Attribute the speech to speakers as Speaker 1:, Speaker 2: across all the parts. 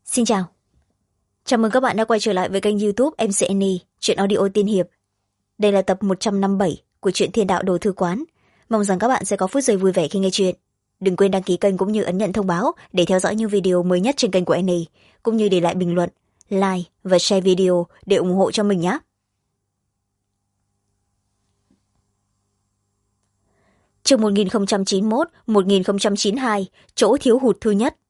Speaker 1: Xin chào. Chào mừng các bạn đã quay trở lại với kênh YouTube MC Annie, truyện audio tiên hiệp. Đây là tập 157 của truyện Thiên Đạo Đồ Thư Quán. Mong rằng các bạn sẽ có phút giây vui vẻ khi nghe chuyện. Đừng quên đăng ký kênh cũng như ấn nhận thông báo để theo dõi những video mới nhất trên kênh của Annie, cũng như để lại bình luận, like và share video để ủng hộ cho mình nhé. Chương 1091-1092, chỗ thiếu hụt thứ nhất.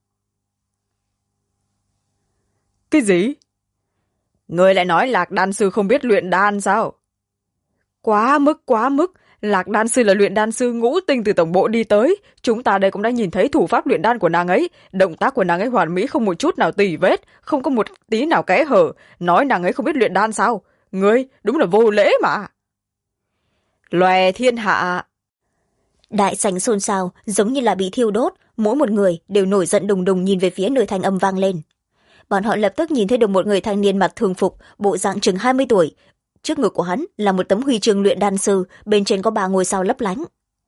Speaker 2: Cái gì? Người lại nói Lạc Đan Sư không biết luyện đan sao? Quá mức, Lạc Đan Sư là luyện đan sư ngũ tinh từ tổng bộ đi tới. Chúng ta đây cũng đã nhìn thấy thủ pháp luyện đan của nàng ấy. Động tác của nàng ấy hoàn mỹ, không một chút nào tì vết, không có một tí nào kẽ hở. Nói nàng ấy không biết luyện đan sao? Ngươi đúng là vô lễ mà. Lòe thiên hạ.
Speaker 1: Đại sảnh xôn xao, giống như là bị thiêu đốt, mỗi một người đều nổi giận đùng đùng nhìn về phía nơi thanh âm vang lên. Bọn họ lập tức nhìn thấy được một người thanh niên mặc thường phục, bộ dạng chừng 20 tuổi. Trước ngực của hắn là một tấm huy chương luyện đan sư, bên trên có 3 ngôi sao lấp lánh.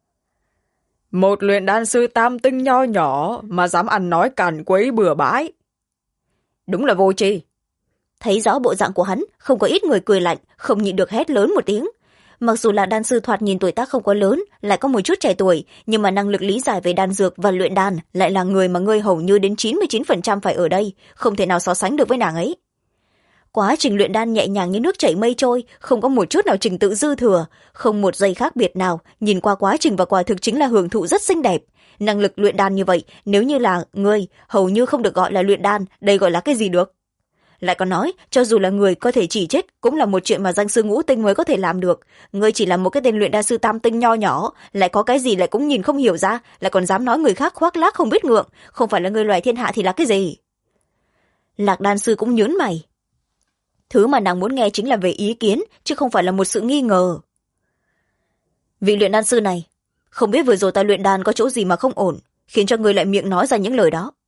Speaker 2: Một luyện đan sư tam tinh nho nhỏ mà dám ăn nói càn quấy bừa bãi. Đúng là vô tri.
Speaker 1: Thấy rõ bộ dạng của hắn, không có ít người cười lạnh, không nhịn được hét lớn một tiếng. Mặc dù là đan sư thoạt nhìn tuổi tác không quá lớn, lại có một chút trẻ tuổi, nhưng mà năng lực lý giải về đan dược và luyện đan lại là người mà ngươi hầu như đến 99% phải ở đây, không thể nào so sánh được với nàng ấy. Quá trình luyện đan nhẹ nhàng như nước chảy mây trôi, không có một chút nào trình tự dư thừa, không một giây khác biệt nào, nhìn qua quá trình và quả thực chính là hưởng thụ rất xinh đẹp. Năng lực luyện đan như vậy, nếu như là ngươi, hầu như không được gọi là luyện đan, đây gọi là cái gì được? Lại còn nói, cho dù là người có thể chỉ chết, cũng là một chuyện mà danh sư ngũ tinh mới có thể làm được. Ngươi chỉ là một cái tên luyện đan sư tam tinh nho nhỏ, lại có cái gì lại cũng nhìn không hiểu ra, lại còn dám nói người khác khoác lác không biết ngượng, không phải là người loài thiên hạ thì là cái gì? Lạc đan sư cũng nhớn mày. Thứ mà nàng muốn nghe chính là về ý kiến, chứ không phải là một sự nghi ngờ. Vị luyện đan sư này, không biết vừa rồi ta luyện đan có chỗ gì mà không ổn, khiến cho ngươi lại miệng nói ra những lời đó.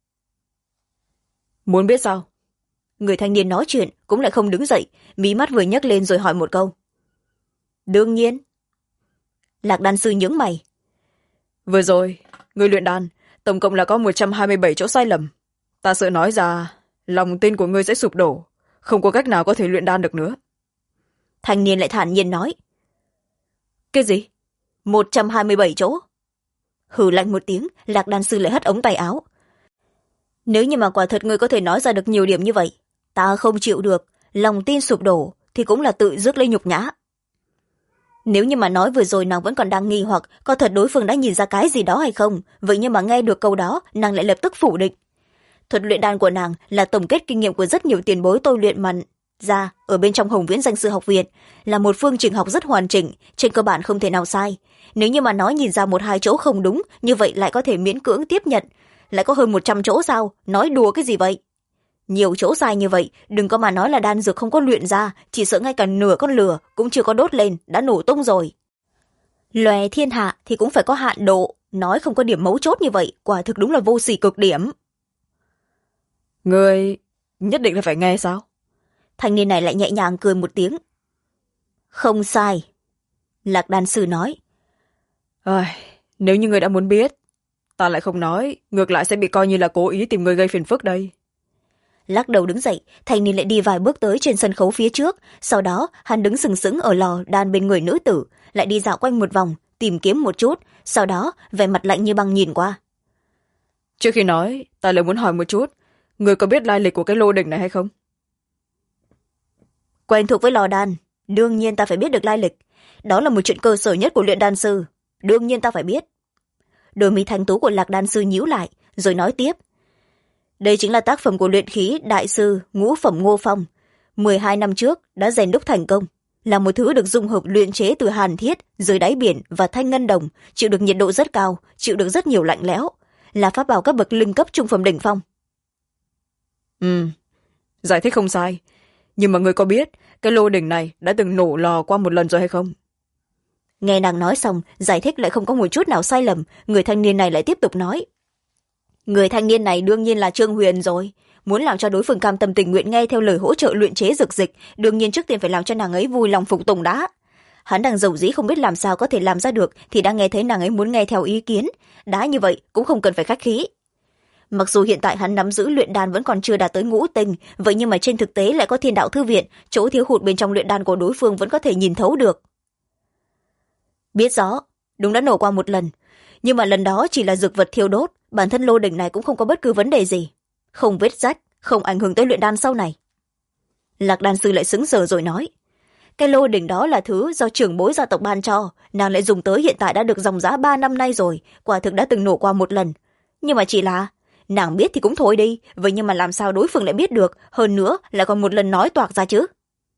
Speaker 2: Muốn biết sao?
Speaker 1: Người thanh niên nói chuyện cũng lại không đứng dậy, mí mắt vừa nhấc lên rồi hỏi một câu. Đương nhiên. Lạc đan sư nhướng mày.
Speaker 2: Vừa rồi, người luyện đan, tổng cộng là có 127 chỗ sai lầm. Ta sợ nói ra, lòng tin của ngươi sẽ sụp đổ, không có cách nào có thể luyện đan được nữa.
Speaker 1: Thanh niên lại thản nhiên nói.
Speaker 2: Cái gì?
Speaker 1: 127 chỗ. Hừ lạnh một tiếng, Lạc đan sư lại hất ống tay áo. Nếu như mà quả thật ngươi có thể nói ra được nhiều điểm như vậy, ta không chịu được, lòng tin sụp đổ thì cũng là tự rước lấy nhục nhã. Nếu như mà nói vừa rồi nàng vẫn còn đang nghi hoặc có thật đối phương đã nhìn ra cái gì đó hay không, vậy nhưng mà nghe được câu đó nàng lại lập tức phủ định. Thuật luyện đan của nàng là tổng kết kinh nghiệm của rất nhiều tiền bối tôi luyện mà ra ở bên trong Hồng Viễn Danh Sư Học Viện, là một phương trình học rất hoàn chỉnh, trên cơ bản không thể nào sai. Nếu như mà nói nhìn ra 1-2 chỗ không đúng, như vậy lại có thể miễn cưỡng tiếp nhận. Lại có hơn 100 chỗ sao, nói đùa cái gì vậy? Nhiều chỗ sai như vậy, đừng có mà nói là đan dược không có luyện ra, chỉ sợ ngay cả nửa con lửa cũng chưa có đốt lên, đã nổ tung rồi. Lòe thiên hạ thì cũng phải có hạn độ, nói không có điểm mấu chốt như vậy, quả thực đúng là vô sỉ cực điểm.
Speaker 2: Ngươi nhất định là phải nghe sao?
Speaker 1: Thanh niên này lại nhẹ nhàng cười một tiếng. Không sai. Lạc đan sư nói.
Speaker 2: Nếu như ngươi đã muốn biết, ta lại không nói, ngược lại sẽ bị coi như là cố ý tìm người gây phiền phức đây.
Speaker 1: Lắc đầu đứng dậy, thanh niên lại đi vài bước tới trên sân khấu phía trước, sau đó hắn đứng sừng sững ở lò đan bên người nữ tử, lại đi dạo quanh một vòng, tìm kiếm một chút, sau đó vẻ mặt lạnh như băng nhìn qua.
Speaker 2: Trước khi nói, ta lại muốn hỏi một chút, người có biết lai lịch của cái lô đỉnh này hay không?
Speaker 1: Quen thuộc với lò đan, đương nhiên ta phải biết được lai lịch. Đó là một chuyện cơ sở nhất của luyện đan sư, đương nhiên ta phải biết. Đôi mi thanh tú của Lạc đan sư nhíu lại, rồi nói tiếp. Đây chính là tác phẩm của luyện khí đại sư Ngũ Phẩm Ngô Phong. 12 năm trước đã rèn đúc thành công, là một thứ được dung hợp luyện chế từ hàn thiết, dưới đáy biển và thanh ngân đồng, chịu được nhiệt độ rất cao, chịu được rất nhiều lạnh lẽo, là pháp bảo các bậc linh cấp trung phẩm đỉnh phong.
Speaker 2: Giải thích không sai, nhưng mà người có biết cái lô đỉnh này đã từng nổ lò qua một lần rồi hay không?
Speaker 1: Nghe nàng nói xong, giải thích lại không có một chút nào sai lầm, người thanh niên này lại tiếp tục nói. Người thanh niên này đương nhiên là Trương Huyền rồi. Muốn làm cho đối phương cam tâm tình nguyện nghe theo lời hỗ trợ luyện chế dược dịch, đương nhiên trước tiên phải làm cho nàng ấy vui lòng phục tùng đã. Hắn đang dầu dĩ không biết làm sao có thể làm ra được, thì đã nghe thấy nàng ấy muốn nghe theo ý kiến. Đã như vậy cũng không cần phải khách khí. Mặc dù hiện tại hắn nắm giữ luyện đan vẫn còn chưa đạt tới ngũ tinh, vậy nhưng mà trên thực tế lại có thiên đạo thư viện, chỗ thiếu hụt bên trong luyện đan của đối phương vẫn có thể nhìn thấu được. Biết rõ, đúng đã nổ qua một lần, nhưng mà lần đó chỉ là dược vật thiêu đốt, bản thân lô đỉnh này cũng không có bất cứ vấn đề gì, không vết rách, không ảnh hưởng tới luyện đan sau này. Lạc đan sư lại sững sờ rồi nói, cái lô đỉnh đó là thứ do trưởng bối gia tộc ban cho, nàng lại dùng tới hiện tại đã được dòng giá 3 năm nay rồi, quả thực đã từng nổ qua một lần. Nhưng mà chỉ là nàng biết thì cũng thôi đi, vậy nhưng mà làm sao đối phương lại biết được, hơn nữa lại còn một lần nói toạc ra chứ.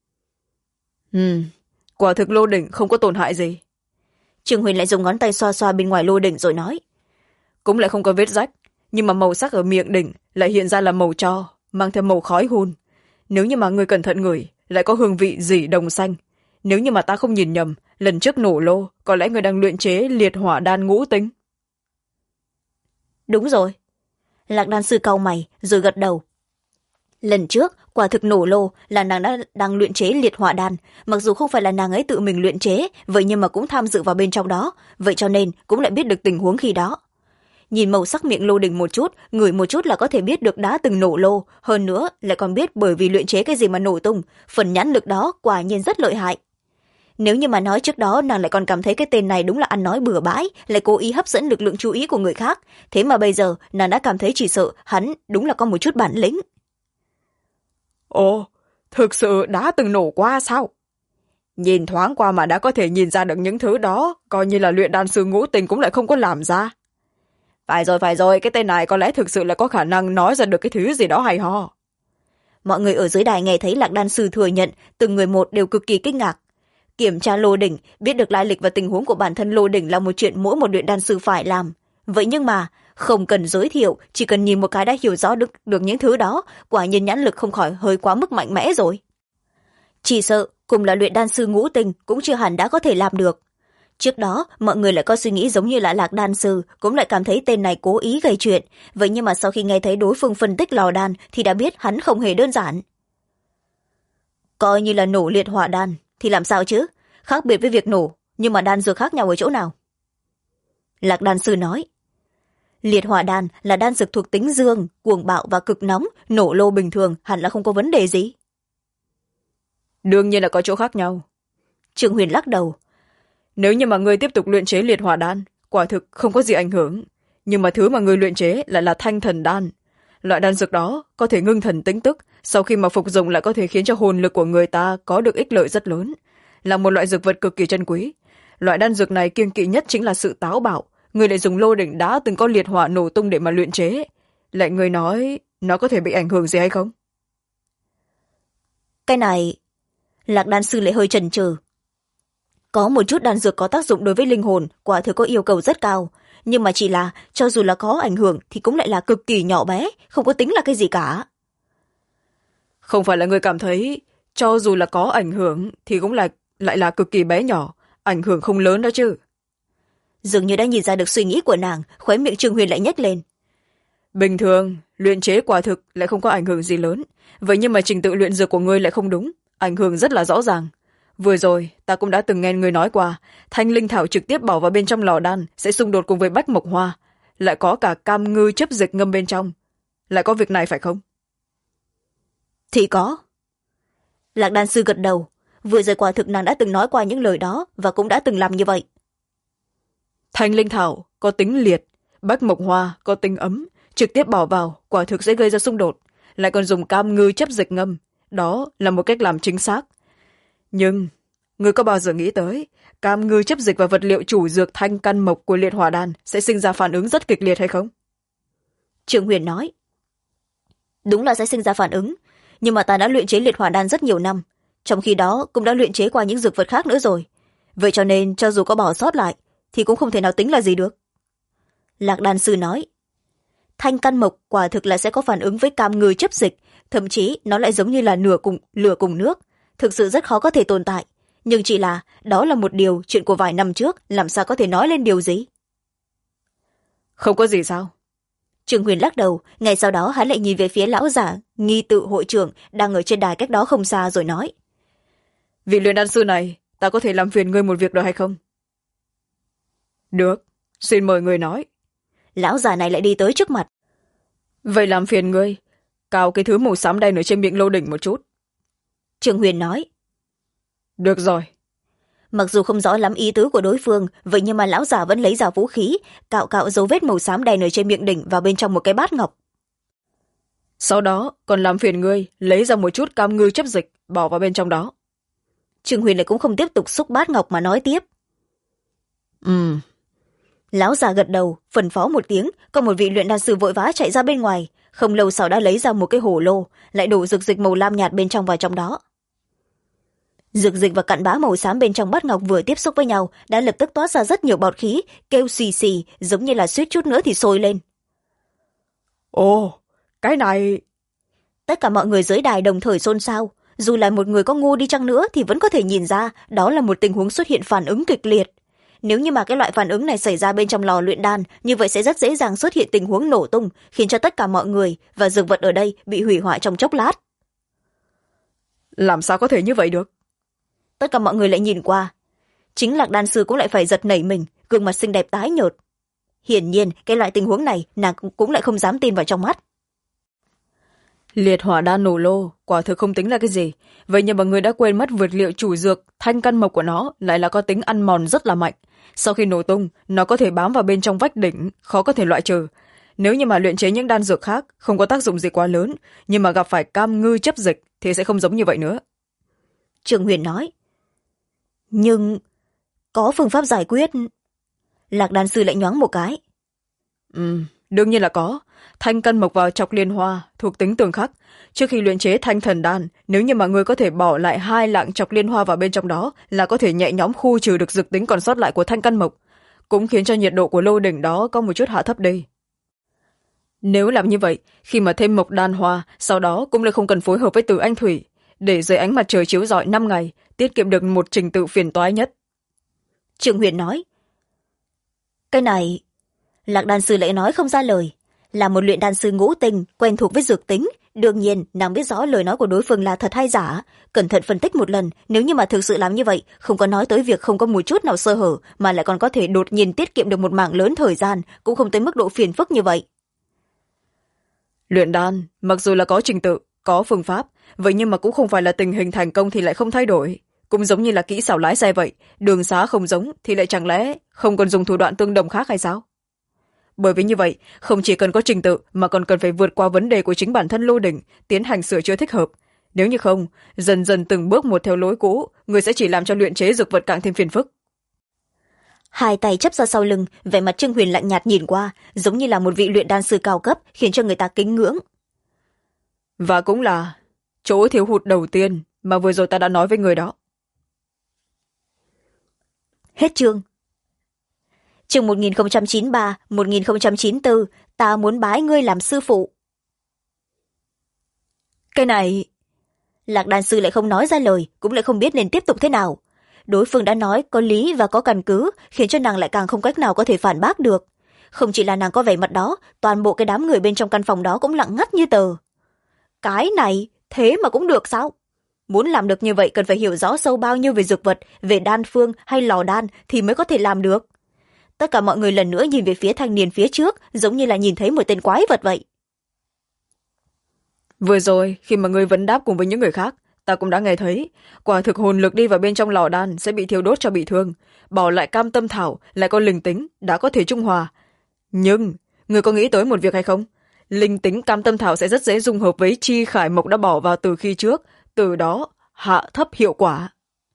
Speaker 2: Quả thực lô đỉnh không có tổn hại gì.
Speaker 1: Trương Huyền lại dùng ngón tay xoa xoa bên ngoài lô đỉnh rồi nói,
Speaker 2: cũng lại không có vết rách, nhưng mà màu sắc ở miệng đỉnh lại hiện ra là màu tro, mang theo màu khói hun. Nếu như mà người cẩn thận ngửi, lại có hương vị dỉ đồng xanh. Nếu như mà ta không nhìn nhầm, lần trước nổ lô có lẽ người đang luyện chế liệt hỏa đan ngũ tinh.
Speaker 1: Đúng rồi. Lạc đan sư cau mày rồi gật đầu. Lần trước quả thực nổ lô là nàng đang luyện chế liệt hỏa đan, mặc dù không phải là nàng ấy tự mình luyện chế, vậy nhưng mà cũng tham dự vào bên trong đó, vậy cho nên cũng lại biết được tình huống khi đó. Nhìn màu sắc miệng lô đỉnh một chút, ngửi một chút là có thể biết được đã từng nổ lô, hơn nữa lại còn biết bởi vì luyện chế cái gì mà nổ tung, phần nhãn lực đó quả nhiên rất lợi hại. Nếu như mà nói trước đó nàng lại còn cảm thấy cái tên này đúng là ăn nói bừa bãi, lại cố ý hấp dẫn lực lượng chú ý của người khác, thế mà bây giờ nàng đã cảm thấy chỉ sợ hắn đúng là có một chút bản lĩnh.
Speaker 2: Ồ, thực sự đã từng nổ qua sao? Nhìn thoáng qua mà đã có thể nhìn ra được những thứ đó, coi như là luyện đan sư ngũ tinh cũng lại không có làm ra. Phải rồi, cái tên này có lẽ thực sự là có khả năng nói ra được cái thứ gì đó hay ho.
Speaker 1: Mọi người ở dưới đài nghe thấy Lạc đan sư thừa nhận, từng người một đều cực kỳ kinh ngạc. Kiểm tra lô đỉnh, biết được lai lịch và tình huống của bản thân lô đỉnh là một chuyện mỗi một luyện đan sư phải làm. Vậy nhưng mà không cần giới thiệu, chỉ cần nhìn một cái đã hiểu rõ được những thứ đó, quả nhiên nhãn lực không khỏi hơi quá mức mạnh mẽ rồi. Chỉ sợ cùng là luyện đan sư ngũ tinh cũng chưa hẳn đã có thể làm được. Trước đó mọi người lại có suy nghĩ giống như là Lạc đan sư, cũng lại cảm thấy tên này cố ý gây chuyện, vậy nhưng mà sau khi nghe thấy đối phương phân tích lò đan thì đã biết hắn không hề đơn giản. Coi như là nổ liệt hỏa đan thì làm sao chứ, khác biệt với việc nổ, nhưng mà đan dược khác nhau ở chỗ nào? Lạc đan sư nói, liệt hỏa đan là đan dược thuộc tính dương, cuồng bạo và cực nóng, nổ lô bình thường hẳn là không có vấn đề gì.
Speaker 2: Đương nhiên là có chỗ khác nhau.
Speaker 1: Trương Huyền lắc đầu,
Speaker 2: nếu như mà ngươi tiếp tục luyện chế liệt hỏa đan, quả thực không có gì ảnh hưởng, nhưng mà thứ mà ngươi luyện chế lại là thanh thần đan. Loại đan dược đó có thể ngưng thần tĩnh tức, sau khi mà phục dụng lại có thể khiến cho hồn lực của người ta có được ích lợi rất lớn, là một loại dược vật cực kỳ chân quý. Loại đan dược này kiêng kỵ nhất chính là sự táo bạo, người lại dùng lô đỉnh đá từng có liệt hỏa nổ tung để mà luyện chế, lại người nói nó có thể bị ảnh hưởng gì hay không?
Speaker 1: Cái này, Lạc đan sư lại hơi chần chừ. Có một chút đan dược có tác dụng đối với linh hồn, quả thực có yêu cầu rất cao, nhưng mà chỉ là cho dù là có ảnh hưởng thì cũng lại là cực kỳ nhỏ bé, không có tính là cái gì cả.
Speaker 2: Không phải là người cảm thấy cho dù là có ảnh hưởng thì cũng lại là cực kỳ bé nhỏ, ảnh hưởng không lớn đó chứ?
Speaker 1: Dường như đã nhìn ra được suy nghĩ của nàng, khóe miệng Trương Huyền lại nhếch lên.
Speaker 2: Bình thường luyện chế quả thực lại không có ảnh hưởng gì lớn, vậy nhưng mà trình tự luyện dược của ngươi lại không đúng, ảnh hưởng rất là rõ ràng. Vừa rồi ta cũng đã từng nghe người nói qua, thanh linh thảo trực tiếp bỏ vào bên trong lò đan sẽ xung đột cùng với bách mộc hoa, lại có cả cam ngư chấp dịch ngâm bên trong. Lại có việc này phải không?
Speaker 1: Thì có. Lạc đan sư gật đầu, vừa rồi quả thực nàng đã từng nói qua những lời đó và cũng đã từng làm như vậy.
Speaker 2: Thanh linh thảo có tính liệt, bách mộc hoa có tính ấm, trực tiếp bỏ vào quả thực sẽ gây ra xung đột, lại còn dùng cam ngư chấp dịch ngâm, đó là một cách làm chính xác. Nhưng ngươi có bao giờ nghĩ tới cam ngư chấp dịch và vật liệu chủ dược thanh căn mộc của liệt hỏa đan sẽ sinh ra phản ứng rất kịch liệt hay không?
Speaker 1: Trương Huyền nói, đúng là sẽ sinh ra phản ứng, nhưng mà ta đã luyện chế liệt hỏa đan rất nhiều năm, trong khi đó cũng đã luyện chế qua những dược vật khác nữa rồi, vậy cho nên cho dù có bỏ sót lại thì cũng không thể nào tính là gì được. Lạc đan sư nói, thanh căn mộc quả thực là sẽ có phản ứng với cam ngư chấp dịch, thậm chí nó lại giống như là lửa cùng nước, thực sự rất khó có thể tồn tại, nhưng chỉ là đó là một điều chuyện của vài năm trước, làm sao có thể nói lên điều gì?
Speaker 2: Không có gì sao?
Speaker 1: Trương Huyền lắc đầu, ngay sau đó hắn lại nhìn về phía lão giả nghi tự hội trưởng đang ở trên đài cách đó không xa rồi nói,
Speaker 2: vị luyện đan sư này, ta có thể làm phiền ngươi một việc được hay không? Được, xin mời người nói.
Speaker 1: Lão già này lại đi tới trước mặt.
Speaker 2: vậy làm phiền ngươi cào cái thứ màu xám đen ở trên miệng Lô Đỉnh một chút.
Speaker 1: Trương Huyền nói.
Speaker 2: Được rồi.
Speaker 1: Mặc dù không rõ lắm ý tứ của đối phương, vậy nhưng mà lão già vẫn lấy ra vũ khí, cạo cạo dấu vết màu xám đen ở trên miệng đỉnh vào bên trong một cái bát ngọc.
Speaker 2: Sau đó còn làm phiền ngươi lấy ra một chút cam ngư chấp dịch bỏ vào bên trong đó.
Speaker 1: Trương Huyền lại cũng không tiếp tục xúc bát ngọc mà nói tiếp. Lão già gật đầu, phân phó một tiếng, có một vị luyện đan sư vội vã chạy ra bên ngoài, không lâu sau đã lấy ra một cái hổ lô, lại đổ dược dịch màu lam nhạt bên trong vào trong đó. Dược dịch và cặn bã màu xám bên trong bát ngọc vừa tiếp xúc với nhau đã lập tức toát ra rất nhiều bọt khí, kêu xì xì, giống như là suýt chút nữa thì sôi lên.
Speaker 2: Ồ, cái này...
Speaker 1: Tất cả mọi người dưới đài đồng thời xôn xao, dù là một người có ngu đi chăng nữa thì vẫn có thể nhìn ra đó là một tình huống xuất hiện phản ứng kịch liệt. Nếu như mà cái loại phản ứng này xảy ra bên trong lò luyện đan, như vậy sẽ rất dễ dàng xuất hiện tình huống nổ tung, khiến cho tất cả mọi người và dược vật ở đây bị hủy hoại trong chốc lát.
Speaker 2: Làm sao có thể như vậy được?
Speaker 1: Tất cả mọi người lại nhìn qua. Chính Lạc đan sư cũng lại phải giật nảy mình, gương mặt xinh đẹp tái nhợt. Hiển nhiên cái loại tình huống này nàng cũng lại không dám tin vào trong mắt.
Speaker 2: Liệt hỏa đan nổ lô quả thực không tính là cái gì, vậy nhưng mà người đã quên mất vật liệu chủ dược thanh căn mộc của nó lại là có tính ăn mòn rất là mạnh. Sau khi nổ tung nó có thể bám vào bên trong vách đỉnh, khó có thể loại trừ. Nếu như mà luyện chế những đan dược khác không có tác dụng gì quá lớn, nhưng mà gặp phải cam ngư chấp dịch thì sẽ không giống như vậy nữa.
Speaker 1: Trương Huyền nói. Nhưng có phương pháp giải quyết. Lạc đan sư lại nhoáng một cái.
Speaker 2: Đương nhiên là có. Thanh căn mộc và chọc liên hoa thuộc tính tương khắc. Trước khi luyện chế thanh thần đan, nếu như mà người có thể bỏ lại 2 lạng chọc liên hoa vào bên trong đó là có thể nhẹ nhõm khu trừ được dược tính còn sót lại của thanh căn mộc, cũng khiến cho nhiệt độ của lô đỉnh đó có một chút hạ thấp đi. Nếu làm như vậy, khi mà thêm mộc đan hoa, sau đó cũng lại không cần phối hợp với từ anh thủy, để dưới ánh mặt trời chiếu rọi 5 ngày, tiết kiệm được một trình tự phiền toái nhất.
Speaker 1: Trương Huyền nói. Cái này... Lạc đan sư lại nói không ra lời. Là một luyện đan sư ngũ tinh, quen thuộc với dược tính, đương nhiên nàng biết rõ lời nói của đối phương là thật hay giả. Cẩn thận phân tích một lần, nếu như mà thực sự làm như vậy, không có nói tới việc không có một chút nào sơ hở, mà lại còn có thể đột nhiên tiết kiệm được một mảng lớn thời gian, cũng không tới mức độ phiền phức như vậy.
Speaker 2: Luyện đan mặc dù là có trình tự, có phương pháp, vậy nhưng mà cũng không phải là tình hình thành công thì lại không thay đổi. Cũng giống như là kỹ xảo lái xe vậy, đường xá không giống thì lại chẳng lẽ không còn dùng thủ đoạn tương đồng khác hay sao? Bởi vì như vậy, không chỉ cần có trình tự mà còn cần phải vượt qua vấn đề của chính bản thân lô đỉnh, tiến hành sửa chữa thích hợp. Nếu như không, dần dần từng bước một theo lối cũ, người sẽ chỉ làm cho luyện chế dược vật càng thêm phiền phức.
Speaker 1: Hai tay chắp ra sau lưng, vẻ mặt Trương Huyền lạnh nhạt nhìn qua, giống như là một vị luyện đan sư cao cấp, khiến cho người ta kính ngưỡng.
Speaker 2: Và cũng là chỗ thiếu hụt đầu tiên mà vừa rồi ta đã nói với người đó.
Speaker 1: Hết chương. Chương 1093-1094, ta muốn bái ngươi làm sư phụ. Cái này... Lạc đan sư lại không nói ra lời, cũng lại không biết nên tiếp tục thế nào. Đối phương đã nói có lý và có căn cứ, khiến cho nàng lại càng không cách nào có thể phản bác được. Không chỉ là nàng có vẻ mặt đó, toàn bộ cái đám người bên trong căn phòng đó cũng lặng ngắt như tờ. Cái này, thế mà cũng được sao? Muốn làm được như vậy cần phải hiểu rõ sâu bao nhiêu về dược vật, về đan phương hay lò đan thì mới có thể làm được. Tất cả mọi người lần nữa nhìn về phía thanh niên phía trước, giống như là nhìn thấy một tên quái vật vậy.
Speaker 2: Vừa rồi, khi mà ngươi vấn đáp cùng với những người khác, ta cũng đã nghe thấy, quả thực hồn lực đi vào bên trong lò đan sẽ bị thiêu đốt cho bị thương, bỏ lại cam tâm thảo, lại có linh tính, đã có thể trung hòa. Nhưng, ngươi có nghĩ tới một việc hay không? Linh tính cam tâm thảo sẽ rất dễ dung hợp với chi khải mộc đã bỏ vào từ khi trước, từ đó hạ thấp hiệu quả.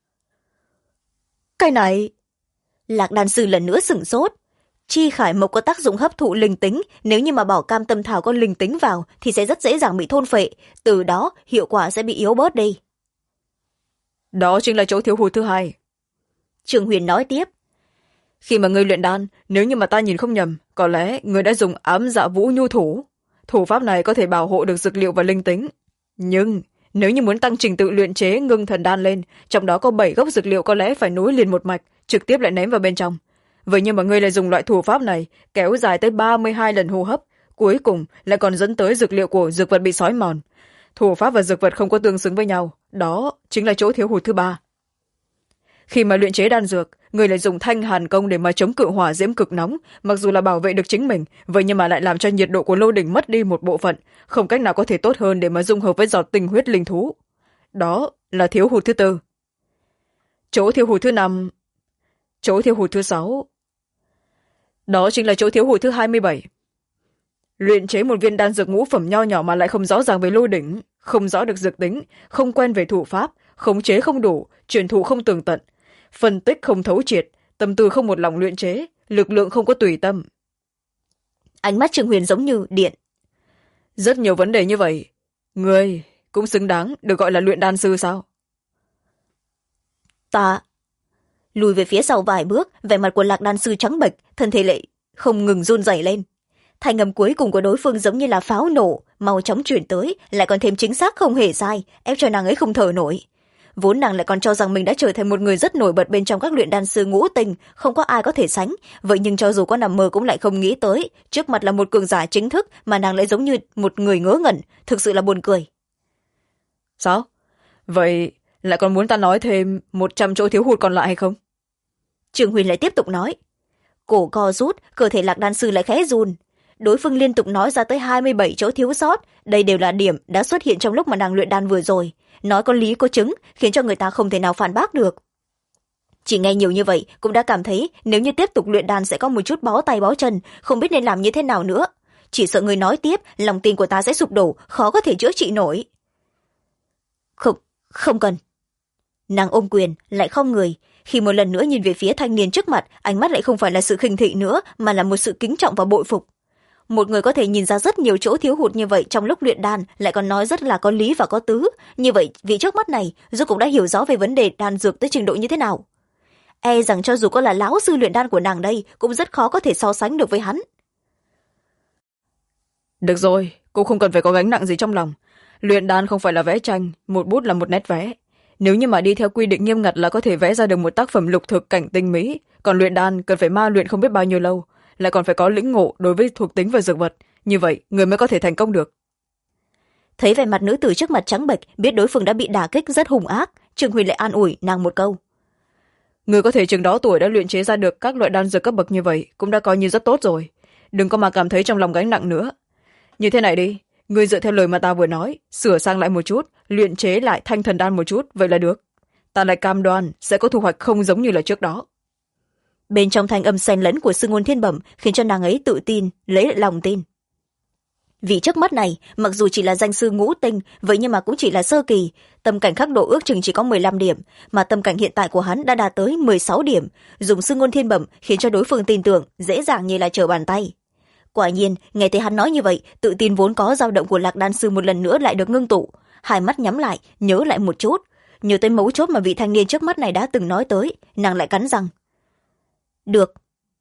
Speaker 1: Cái này... Lạc đan sư lần nữa sửng sốt. Chi khải mộc có tác dụng hấp thụ linh tính, nếu như mà bỏ cam tâm thảo có linh tính vào thì sẽ rất dễ dàng bị thôn phệ, từ đó hiệu quả sẽ bị yếu bớt đi.
Speaker 2: Đó chính là chỗ thiếu hụt thứ hai.
Speaker 1: Trương Huyền nói tiếp.
Speaker 2: Khi mà ngươi luyện đan, nếu như mà ta nhìn không nhầm, có lẽ ngươi đã dùng ám dạ vũ nhu thủ. Thủ pháp này có thể bảo hộ được dược liệu và linh tính. Nhưng nếu như muốn tăng trình tự luyện chế ngưng thần đan lên, trong đó có 7 gốc dược liệu có lẽ phải nối liền một mạch, trực tiếp lại ném vào bên trong. Vậy nhưng mà ngươi lại dùng loại thủ pháp này kéo dài tới 32 lần hô hấp, cuối cùng lại còn dẫn tới dược liệu của dược vật bị xói mòn. Thủ pháp và dược vật không có tương xứng với nhau, đó chính là chỗ thiếu hụt thứ ba. khi mà luyện chế đan dược người lại dùng thanh hàn công để mà chống cự hỏa diễm cực nóng, mặc dù là bảo vệ được chính mình, vậy nhưng mà lại làm cho nhiệt độ của lô đỉnh mất đi một bộ phận, không cách nào có thể tốt hơn để mà dung hợp với giọt tinh huyết linh thú. Đó là thiếu hụt thứ tư. Chỗ thiếu hụt thứ năm, chỗ thiếu hụt thứ sáu, đó chính là chỗ thiếu hụt thứ 27. Luyện chế một viên đan dược ngũ phẩm nho nhỏ mà lại không rõ ràng về lô đỉnh, không rõ được dược tính, không quen về thủ pháp, khống chế không đủ, truyền thụ không tường tận, phân tích không thấu triệt, tâm tư không một lòng luyện chế, lực lượng không có tùy tâm.
Speaker 1: Ánh mắt Trương Huyền giống như điện.
Speaker 2: Rất nhiều vấn đề như vậy, người cũng xứng đáng được gọi là luyện đan sư sao?
Speaker 1: Ta lùi về phía sau vài bước, vẻ mặt của Lạc đan sư trắng bệch, thân thể lại không ngừng run rẩy lên. Thanh âm cuối cùng của đối phương giống như là pháo nổ, mau chóng chuyển tới, lại còn thêm chính xác không hề sai, ép cho nàng ấy không thở nổi. Vốn nàng lại còn cho rằng mình đã trở thành một người rất nổi bật bên trong các luyện đan sư ngũ tinh, không có ai có thể sánh, vậy nhưng cho dù có nằm mơ cũng lại không nghĩ tới, trước mặt là một cường giả chính thức mà nàng lại giống như một người ngớ ngẩn, thực sự là buồn cười.
Speaker 2: Sao? Vậy lại còn muốn ta nói thêm 100 chỗ thiếu hụt còn lại hay không?
Speaker 1: Trương Huyền lại tiếp tục nói. Cổ co rút, cơ thể Lạc đan sư lại khẽ run. Đối phương liên tục nói ra tới 27 chỗ thiếu sót, đây đều là điểm đã xuất hiện trong lúc mà nàng luyện đan vừa rồi, nói có lý có chứng, khiến cho người ta không thể nào phản bác được. Chỉ nghe nhiều như vậy cũng đã cảm thấy nếu như tiếp tục luyện đan sẽ có một chút bó tay bó chân, không biết nên làm như thế nào nữa. Chỉ sợ người nói tiếp, lòng tin của ta sẽ sụp đổ, khó có thể chữa trị nổi. Không cần. Nàng ôm quyền, lại không người. Khi một lần nữa nhìn về phía thanh niên trước mặt, ánh mắt lại không phải là sự khinh thị nữa, mà là một sự kính trọng và bội phục. Một người có thể nhìn ra rất nhiều chỗ thiếu hụt như vậy trong lúc luyện đan, lại còn nói rất là có lý và có tứ. Như vậy, vị trước mắt này, rốt cũng đã hiểu rõ về vấn đề đan dược tới trình độ như thế nào. E rằng cho dù có là lão sư luyện đan của nàng đây, cũng rất khó có thể so sánh được với hắn.
Speaker 2: Được rồi, cô không cần phải có gánh nặng gì trong lòng. Luyện đan không phải là vẽ tranh, một bút là một nét vẽ. Nếu như mà đi theo quy định nghiêm ngặt là có thể vẽ ra được một tác phẩm lục thực cảnh tinh mỹ, còn luyện đan cần phải ma luyện không biết bao nhiêu lâu, lại còn phải có lĩnh ngộ đối với thuộc tính và dược vật, như vậy người mới có thể thành công được.
Speaker 1: Thấy vẻ mặt nữ tử trước mặt trắng bệch, biết đối phương đã bị đả kích rất hung ác, Trương Huy lại an ủi nàng một câu.
Speaker 2: Người có thể chừng đó tuổi đã luyện chế ra được các loại đan dược cấp bậc như vậy cũng đã coi như rất tốt rồi, đừng có mà cảm thấy trong lòng gánh nặng nữa. Như thế này đi, người dựa theo lời mà ta vừa nói, sửa sang lại một chút, luyện chế lại thanh thần đan một chút, vậy là được. Ta lại cam đoan sẽ có thu hoạch không giống như là trước đó.
Speaker 1: Bên trong thanh âm xen lẫn của sư ngôn thiên bẩm khiến cho nàng ấy tự tin, lấy lại lòng tin. Vì trước mắt này, mặc dù chỉ là danh sư ngũ tinh, vậy nhưng mà cũng chỉ là sơ kỳ, tâm cảnh khắc độ ước chừng chỉ có 15 điểm, mà tâm cảnh hiện tại của hắn đã đạt tới 16 điểm, dùng sư ngôn thiên bẩm khiến cho đối phương tin tưởng, dễ dàng như là trở bàn tay. Quả nhiên, nghe thấy hắn nói như vậy, tự tin vốn có dao động của Lạc đan sư một lần nữa lại được ngưng tụ, hai mắt nhắm lại, nhớ lại một chút, nhớ tới mấu chốt mà vị thanh niên trước mắt này đã từng nói tới, nàng lại cắn răng. Được.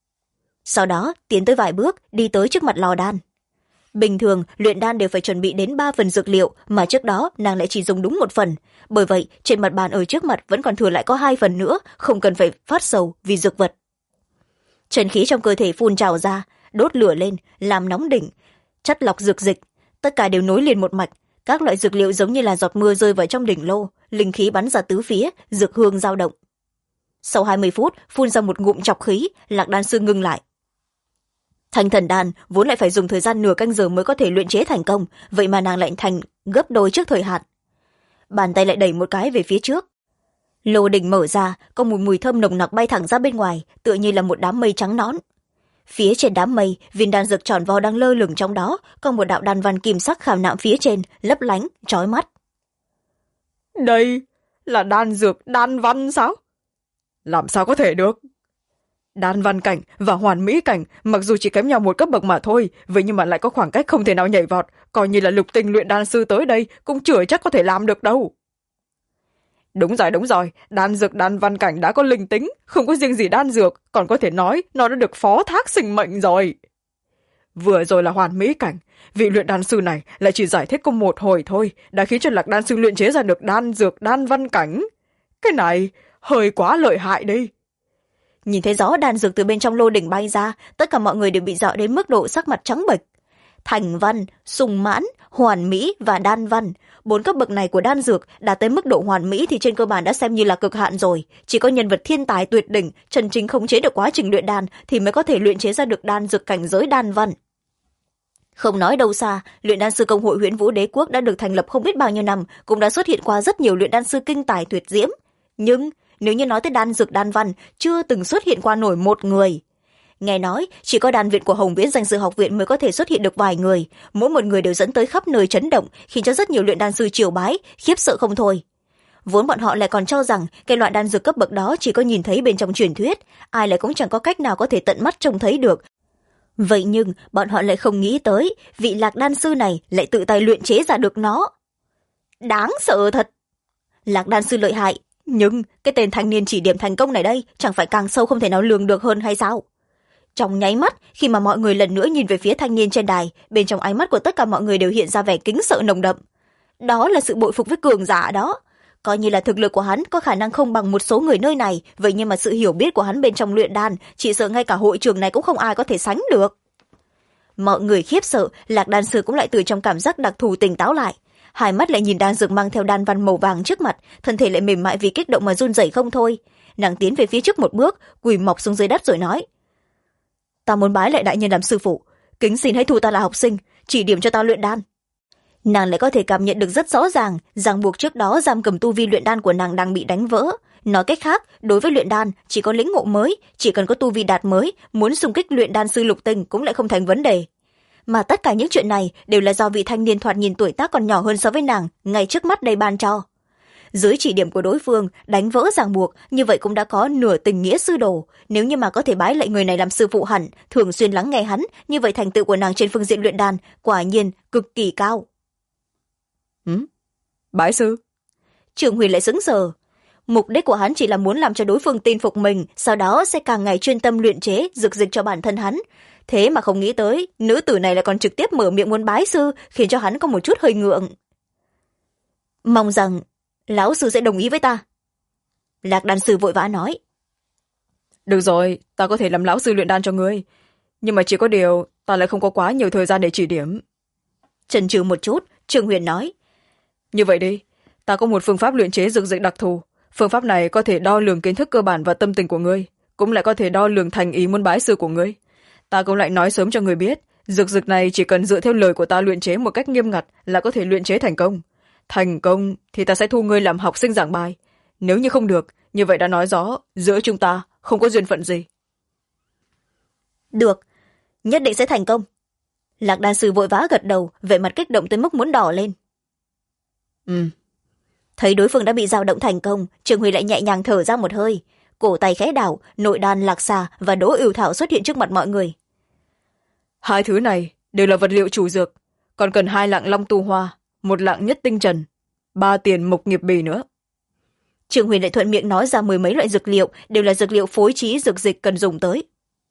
Speaker 1: Sau đó, tiến tới vài bước, đi tới trước mặt lò đan. Bình thường, luyện đan đều phải chuẩn bị đến 3 phần dược liệu, mà trước đó nàng lại chỉ dùng đúng 1 phần. Bởi vậy, trên mặt bàn ở trước mặt vẫn còn thừa lại có 2 phần nữa, không cần phải phát sầu vì dược vật. Chân khí trong cơ thể phun trào ra, đốt lửa lên, làm nóng đỉnh, chất lọc dược dịch, tất cả đều nối liền một mạch. Các loại dược liệu giống như là giọt mưa rơi vào trong đỉnh lô, linh khí bắn ra tứ phía, dược hương dao động. Sau 20 phút, phun ra một ngụm trọc khí, Lạc đan sư ngưng lại. Thanh thần đan vốn lại phải dùng thời gian nửa canh giờ mới có thể luyện chế thành công, vậy mà nàng lại thành gấp đôi trước thời hạn. Bàn tay lại đẩy một cái về phía trước. Lô đỉnh mở ra, có một mùi thơm nồng nặc bay thẳng ra bên ngoài, tựa như là một đám mây trắng nõn. Phía trên đám mây, viên đan dược tròn vo đang lơ lửng trong đó, có một đạo đan văn kim sắc khảm nạm phía trên, lấp lánh, chói mắt.
Speaker 2: Đây là đan dược đan văn sao? Làm sao có thể được? Đan văn cảnh và hoàn mỹ cảnh mặc dù chỉ kém nhau một cấp bậc mà thôi, vậy nhưng mà lại có khoảng cách không thể nào nhảy vọt, coi như là lục tinh luyện đan sư tới đây cũng chưa chắc có thể làm được đâu. Đúng rồi, đan dược đan văn cảnh đã có linh tính, không có riêng gì đan dược, còn có thể nói nó đã được phó thác sinh mệnh rồi. Vừa rồi là hoàn mỹ cảnh, vị luyện đan sư này lại chỉ giải thích có một hồi thôi, đã khiến cho Lạc đan sư luyện chế ra được đan dược đan văn cảnh. Cái này hơi quá lợi hại đi. Nhìn thấy gió đan dược từ bên trong lô đỉnh bay ra, tất cả mọi người đều bị dọa đến mức độ sắc mặt trắng bệch.
Speaker 1: thành văn, sung mãn, hoàn mỹ và đan văn. 4 cấp bậc này của đan dược đạt tới mức độ hoàn mỹ thì trên cơ bản đã xem như là cực hạn rồi. Chỉ có nhân vật thiên tài tuyệt đỉnh, chân chính khống chế được quá trình luyện đan thì mới có thể luyện chế ra được đan dược cảnh giới đan văn. Không nói đâu xa, luyện đan sư công hội Huyễn Vũ Đế Quốc đã được thành lập không biết bao nhiêu năm, cũng đã xuất hiện qua rất nhiều luyện đan sư kinh tài tuyệt diễm. Nhưng nếu như nói tới đan dược đan văn, chưa từng xuất hiện qua nổi một người. Nghe nói chỉ có đan viện của Hồng Viễn Danh Sư Học Viện mới có thể xuất hiện được vài người, mỗi một người đều dẫn tới khắp nơi chấn động, khiến cho rất nhiều luyện đan sư triều bái khiếp sợ không thôi. Vốn bọn họ lại còn cho rằng cái loại đan dược cấp bậc đó chỉ có nhìn thấy bên trong truyền thuyết, ai lại cũng chẳng có cách nào có thể tận mắt trông thấy được. Vậy nhưng bọn họ lại không nghĩ tới vị Lạc đan sư này lại tự tay luyện chế ra được nó. Đáng sợ thật. Lạc đan sư lợi hại, nhưng cái tên thanh niên chỉ điểm thành công này đây chẳng phải càng sâu không thể nào lường được hơn hay sao? Trong nháy mắt, khi mà mọi người lần nữa nhìn về phía thanh niên trên đài, bên trong ánh mắt của tất cả mọi người đều hiện ra vẻ kính sợ nồng đậm. Đó là sự bội phục với cường giả đó. Coi như là thực lực của hắn có khả năng không bằng một số người nơi này, vậy nhưng mà sự hiểu biết của hắn bên trong luyện đan, chỉ sợ ngay cả hội trường này cũng không ai có thể sánh được. Mọi người khiếp sợ, Lạc đan sư cũng lại từ trong cảm giác đặc thù tỉnh táo lại. Hai mắt lại nhìn đan dược mang theo đan văn màu vàng trước mặt, thân thể lại mềm mại vì kích động mà run rẩy không thôi. Nàng tiến về phía trước một bước, quỳ mọc xuống dưới đất rồi nói: Ta muốn bái lại đại nhân làm sư phụ, kính xin hãy thu ta là học sinh, chỉ điểm cho ta luyện đan. Nàng lại có thể cảm nhận được rất rõ ràng ràng buộc trước đó giam cầm tu vi luyện đan của nàng đang bị đánh vỡ. Nói cách khác, đối với luyện đan chỉ có lĩnh ngộ mới, chỉ cần có tu vi đạt mới, muốn xung kích luyện đan sư lục tinh cũng lại không thành vấn đề. Mà tất cả những chuyện này đều là do vị thanh niên thoạt nhìn tuổi tác còn nhỏ hơn so với nàng ngay trước mắt đây ban cho. Dưới chỉ điểm của đối phương đánh vỡ ràng buộc, như vậy cũng đã có nửa tình nghĩa sư đồ. Nếu như mà có thể bái lại người này làm sư phụ hẳn, thường xuyên lắng nghe hắn, như vậy thành tựu của nàng trên phương diện luyện đan quả nhiên cực kỳ cao.
Speaker 2: Bái sư?
Speaker 1: Trường Huyền lại sững sờ. Mục đích của hắn chỉ là muốn làm cho đối phương tin phục mình, sau đó sẽ càng ngày chuyên tâm luyện chế dược dịch cho bản thân hắn. Thế mà không nghĩ tới nữ tử này lại còn trực tiếp mở miệng muốn bái sư, khiến cho hắn có một chút hơi ngượng. Mong rằng lão sư sẽ đồng ý với ta. Lạc đan sư vội vã nói.
Speaker 2: Được rồi, ta có thể làm lão sư luyện đan cho ngươi, nhưng mà chỉ có điều ta lại không có quá nhiều thời gian để chỉ điểm.
Speaker 1: Chần chừ một chút, Trường Huyền nói.
Speaker 2: Như vậy đi, ta có một phương pháp luyện chế dược dịch đặc thù. Phương pháp này có thể đo lường kiến thức cơ bản và tâm tình của ngươi, cũng lại có thể đo lường thành ý muốn bái sư của ngươi. Ta cũng lại nói sớm cho ngươi biết, dược dịch này chỉ cần dựa theo lời của ta luyện chế một cách nghiêm ngặt là có thể luyện chế thành công. Thành công thì ta sẽ thu ngươi làm học sinh giảng bài. Nếu như không được, như vậy đã nói rõ giữa chúng ta không có duyên phận gì.
Speaker 1: Được, nhất định sẽ thành công. Lạc đan sư vội vã gật đầu, vẻ mặt kích động tới mức muốn đỏ lên. Thấy đối phương đã bị dao động thành công, Trường Huy lại nhẹ nhàng thở ra một hơi, cổ tay khẽ đảo, nội đan lạc xà và đỗ ưu thảo xuất hiện trước mặt mọi người.
Speaker 2: Hai thứ này đều là vật liệu chủ dược, còn cần 2 lạng long tu hoa, 1 lạng nhất tinh trần, 3 tiền mộc nghiệp bì nữa.
Speaker 1: Trường Huyền lại thuận miệng nói ra 10 mấy loại dược liệu, đều là dược liệu phối trí dược dịch cần dùng tới.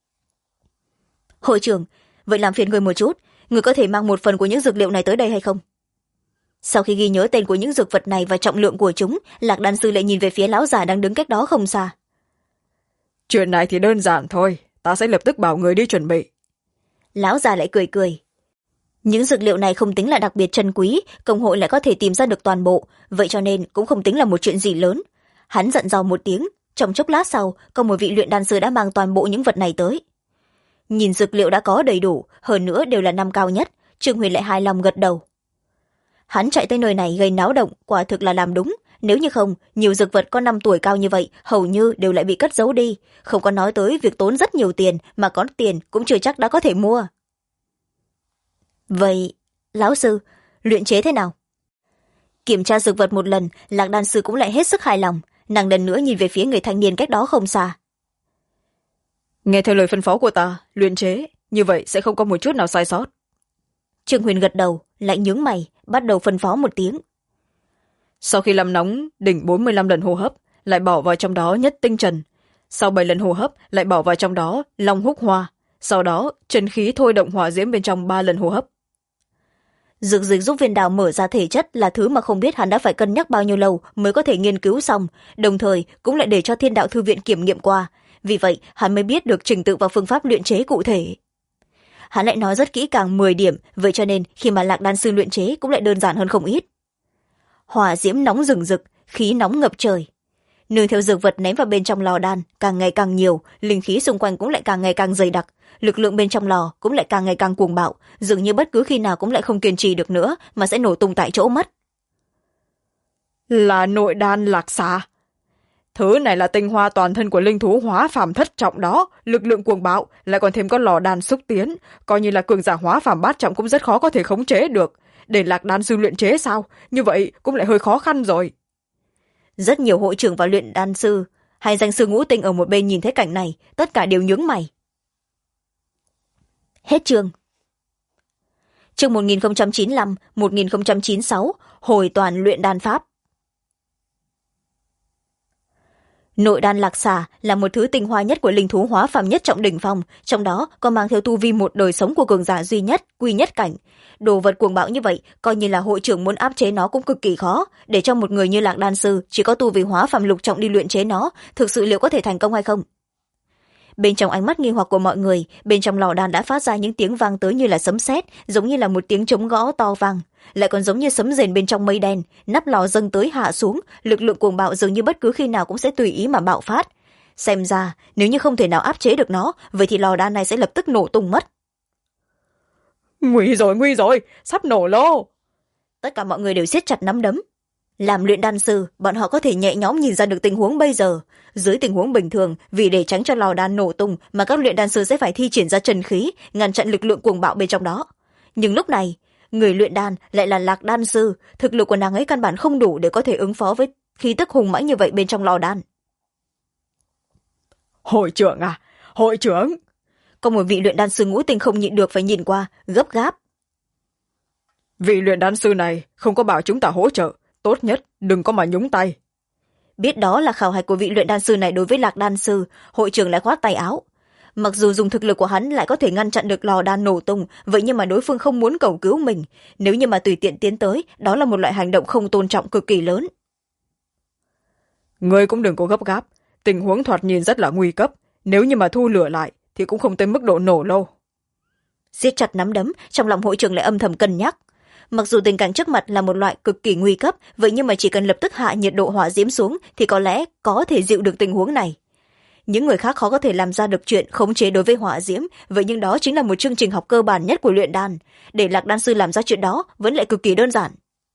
Speaker 1: Hội trưởng, vậy làm phiền người một chút, người có thể mang một phần của những dược liệu này tới đây hay không? Sau khi ghi nhớ tên của những dược vật này và trọng lượng của chúng, Lạc đan sư lại nhìn về phía lão già đang đứng cách đó không xa.
Speaker 2: Chuyện này thì đơn giản thôi, ta sẽ lập tức bảo người đi chuẩn bị.
Speaker 1: Lão già lại cười cười. Những dược liệu này không tính là đặc biệt trân quý, công hội lại có thể tìm ra được toàn bộ, vậy cho nên cũng không tính là một chuyện gì lớn. Hắn dặn dò một tiếng, trong chốc lát sau, có một vị luyện đan sư đã mang toàn bộ những vật này tới. Nhìn dược liệu đã có đầy đủ, hơn nữa đều là năm cao nhất, Trương Huyền lại hài lòng gật đầu. Hắn chạy tới nơi này gây náo động, quả thực là làm đúng. Nếu như không, nhiều dược vật có 5 tuổi cao như vậy hầu như đều lại bị cất giấu đi, không có nói tới việc tốn rất nhiều tiền, mà có tiền cũng chưa chắc đã có thể mua. Vậy lão sư, luyện chế thế nào? Kiểm tra dược vật một lần, Lạc đan sư cũng lại hết sức hài lòng, nàng lần nữa nhìn về phía người thanh niên cách đó không xa.
Speaker 2: Nghe theo lời phân phó của ta, luyện chế, như vậy sẽ không có một chút nào sai sót.
Speaker 1: Trương Huyền gật đầu, lại nhướng mày, bắt đầu phân phó một tiếng.
Speaker 2: Sau khi làm nóng đỉnh 45 lần hô hấp, lại bỏ vào trong đó nhất tinh trần. Sau 7 lần hô hấp, lại bỏ vào trong đó long húc hoa. Sau đó, chân khí thôi động hỏa diễm bên trong 3 lần hô hấp.
Speaker 1: Dược dịch giúp viên đào mở ra thể chất là thứ mà không biết hắn đã phải cân nhắc bao nhiêu lâu mới có thể nghiên cứu xong, đồng thời cũng lại để cho Thiên Đạo Thư Viện kiểm nghiệm qua. Vì vậy, hắn mới biết được trình tự và phương pháp luyện chế cụ thể. hắn lại nói rất kỹ càng 10 điểm, vậy cho nên khi mà lạc đan sư luyện chế cũng lại đơn giản hơn không ít. Hỏa diễm nóng rừng rực, khí nóng ngập trời. Nương theo dược vật ném vào bên trong lò đan càng ngày càng nhiều, linh khí xung quanh cũng lại càng ngày càng dày đặc, lực lượng bên trong lò cũng lại càng ngày càng cuồng bạo, dường như bất cứ khi nào cũng lại không kiên trì được nữa mà sẽ nổ tung tại chỗ mất.
Speaker 2: Là nội đan lạc xà. Thứ này là tinh hoa toàn thân của linh thú hóa phàm thất trọng đó, lực lượng cuồng bạo, lại còn thêm có lò đan xúc tiến, coi như là cường giả hóa phàm bát trọng cũng rất khó có thể khống chế được. Để lạc đan sư luyện chế sao? Như vậy cũng lại hơi khó khăn rồi.
Speaker 1: Rất nhiều hội trưởng và luyện đan sư hay danh sư ngũ tinh ở một bên nhìn thấy cảnh này, tất cả đều nhướng mày. Hết chương. Chương 1095-1096, hồi toàn luyện đan pháp. Nội đan lạc xà là một thứ tinh hoa nhất của linh thú hóa phàm nhất trọng đỉnh phong, trong đó có mang theo tu vi một đời sống của cường giả duy nhất, quy nhất cảnh. Đồ vật cuồng bạo như vậy, coi như là hội trưởng muốn áp chế nó cũng cực kỳ khó, để cho một người như lạc đan sư chỉ có tu vi hóa phàm lục trọng đi luyện chế nó, thực sự liệu có thể thành công hay không? Bên trong ánh mắt nghi hoặc của mọi người, bên trong lò đan đã phát ra những tiếng vang tới như là sấm sét, giống như là một tiếng trống gõ to vang, lại còn giống như sấm rền bên trong mây đen, nắp lò dâng tới hạ xuống, lực lượng cuồng bạo dường như bất cứ khi nào cũng sẽ tùy ý mà bạo phát. Xem ra nếu như không thể nào áp chế được nó, vậy thì lò đan này sẽ lập tức nổ tung mất.
Speaker 2: Nguy rồi, sắp nổ lô.
Speaker 1: Tất cả mọi người đều siết chặt nắm đấm. Làm luyện đan sư, bọn họ có thể nhẹ nhõm nhìn ra được tình huống bây giờ. Dưới tình huống bình thường, vì để tránh cho lò đan nổ tung mà các luyện đan sư sẽ phải thi triển ra chân khí, ngăn chặn lực lượng cuồng bạo bên trong đó. Nhưng lúc này, người luyện đan lại là lạc đan sư, thực lực của nàng ấy căn bản không đủ để có thể ứng phó với khí tức hùng mãnh như vậy bên trong lò đan.
Speaker 2: Hội trưởng à, hội trưởng.
Speaker 1: Có một vị luyện đan sư ngũ tinh không nhịn được phải nhìn qua, gấp gáp.
Speaker 2: Vị luyện đan sư này không có bảo chúng ta hỗ trợ, tốt nhất đừng có mà nhúng tay.
Speaker 1: Biết đó là khảo hạch của vị luyện đan sư này đối với lạc đan sư, hội trưởng lại khoát tay áo. Mặc dù dùng thực lực của hắn lại có thể ngăn chặn được lò đan nổ tung, vậy nhưng mà đối phương không muốn cầu cứu mình, nếu như mà tùy tiện tiến tới, đó là một loại hành động không tôn trọng cực kỳ lớn.
Speaker 2: Ngươi cũng đừng có gấp gáp, tình huống thoạt nhìn rất là nguy cấp, nếu như mà thu lửa lại thì cũng không tới mức độ nổ lô.
Speaker 1: Siết chặt nắm đấm, trong lòng hội trưởng lại âm thầm cân nhắc. Mặc dù tình cảnh trước mặt là một loại cực kỳ nguy cấp, vậy nhưng mà chỉ cần lập tức hạ nhiệt độ hỏa diễm xuống thì có lẽ có thể dịu được tình huống này. Những người khác khó có thể làm ra được chuyện khống chế đối với hỏa diễm, vậy nhưng đó chính là một chương trình học cơ bản nhất của luyện đan. Để lạc đan sư làm ra chuyện đó vẫn lại cực kỳ đơn giản.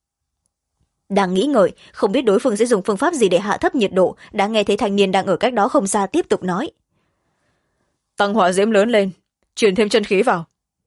Speaker 1: Đang nghĩ ngợi, không biết đối phương sẽ dùng phương pháp gì để hạ thấp nhiệt độ, đã nghe thấy thanh niên đang ở cách đó không xa tiếp tục nói.
Speaker 2: Tăng hỏa diễm lớn lên, truyền thêm chân khí vào.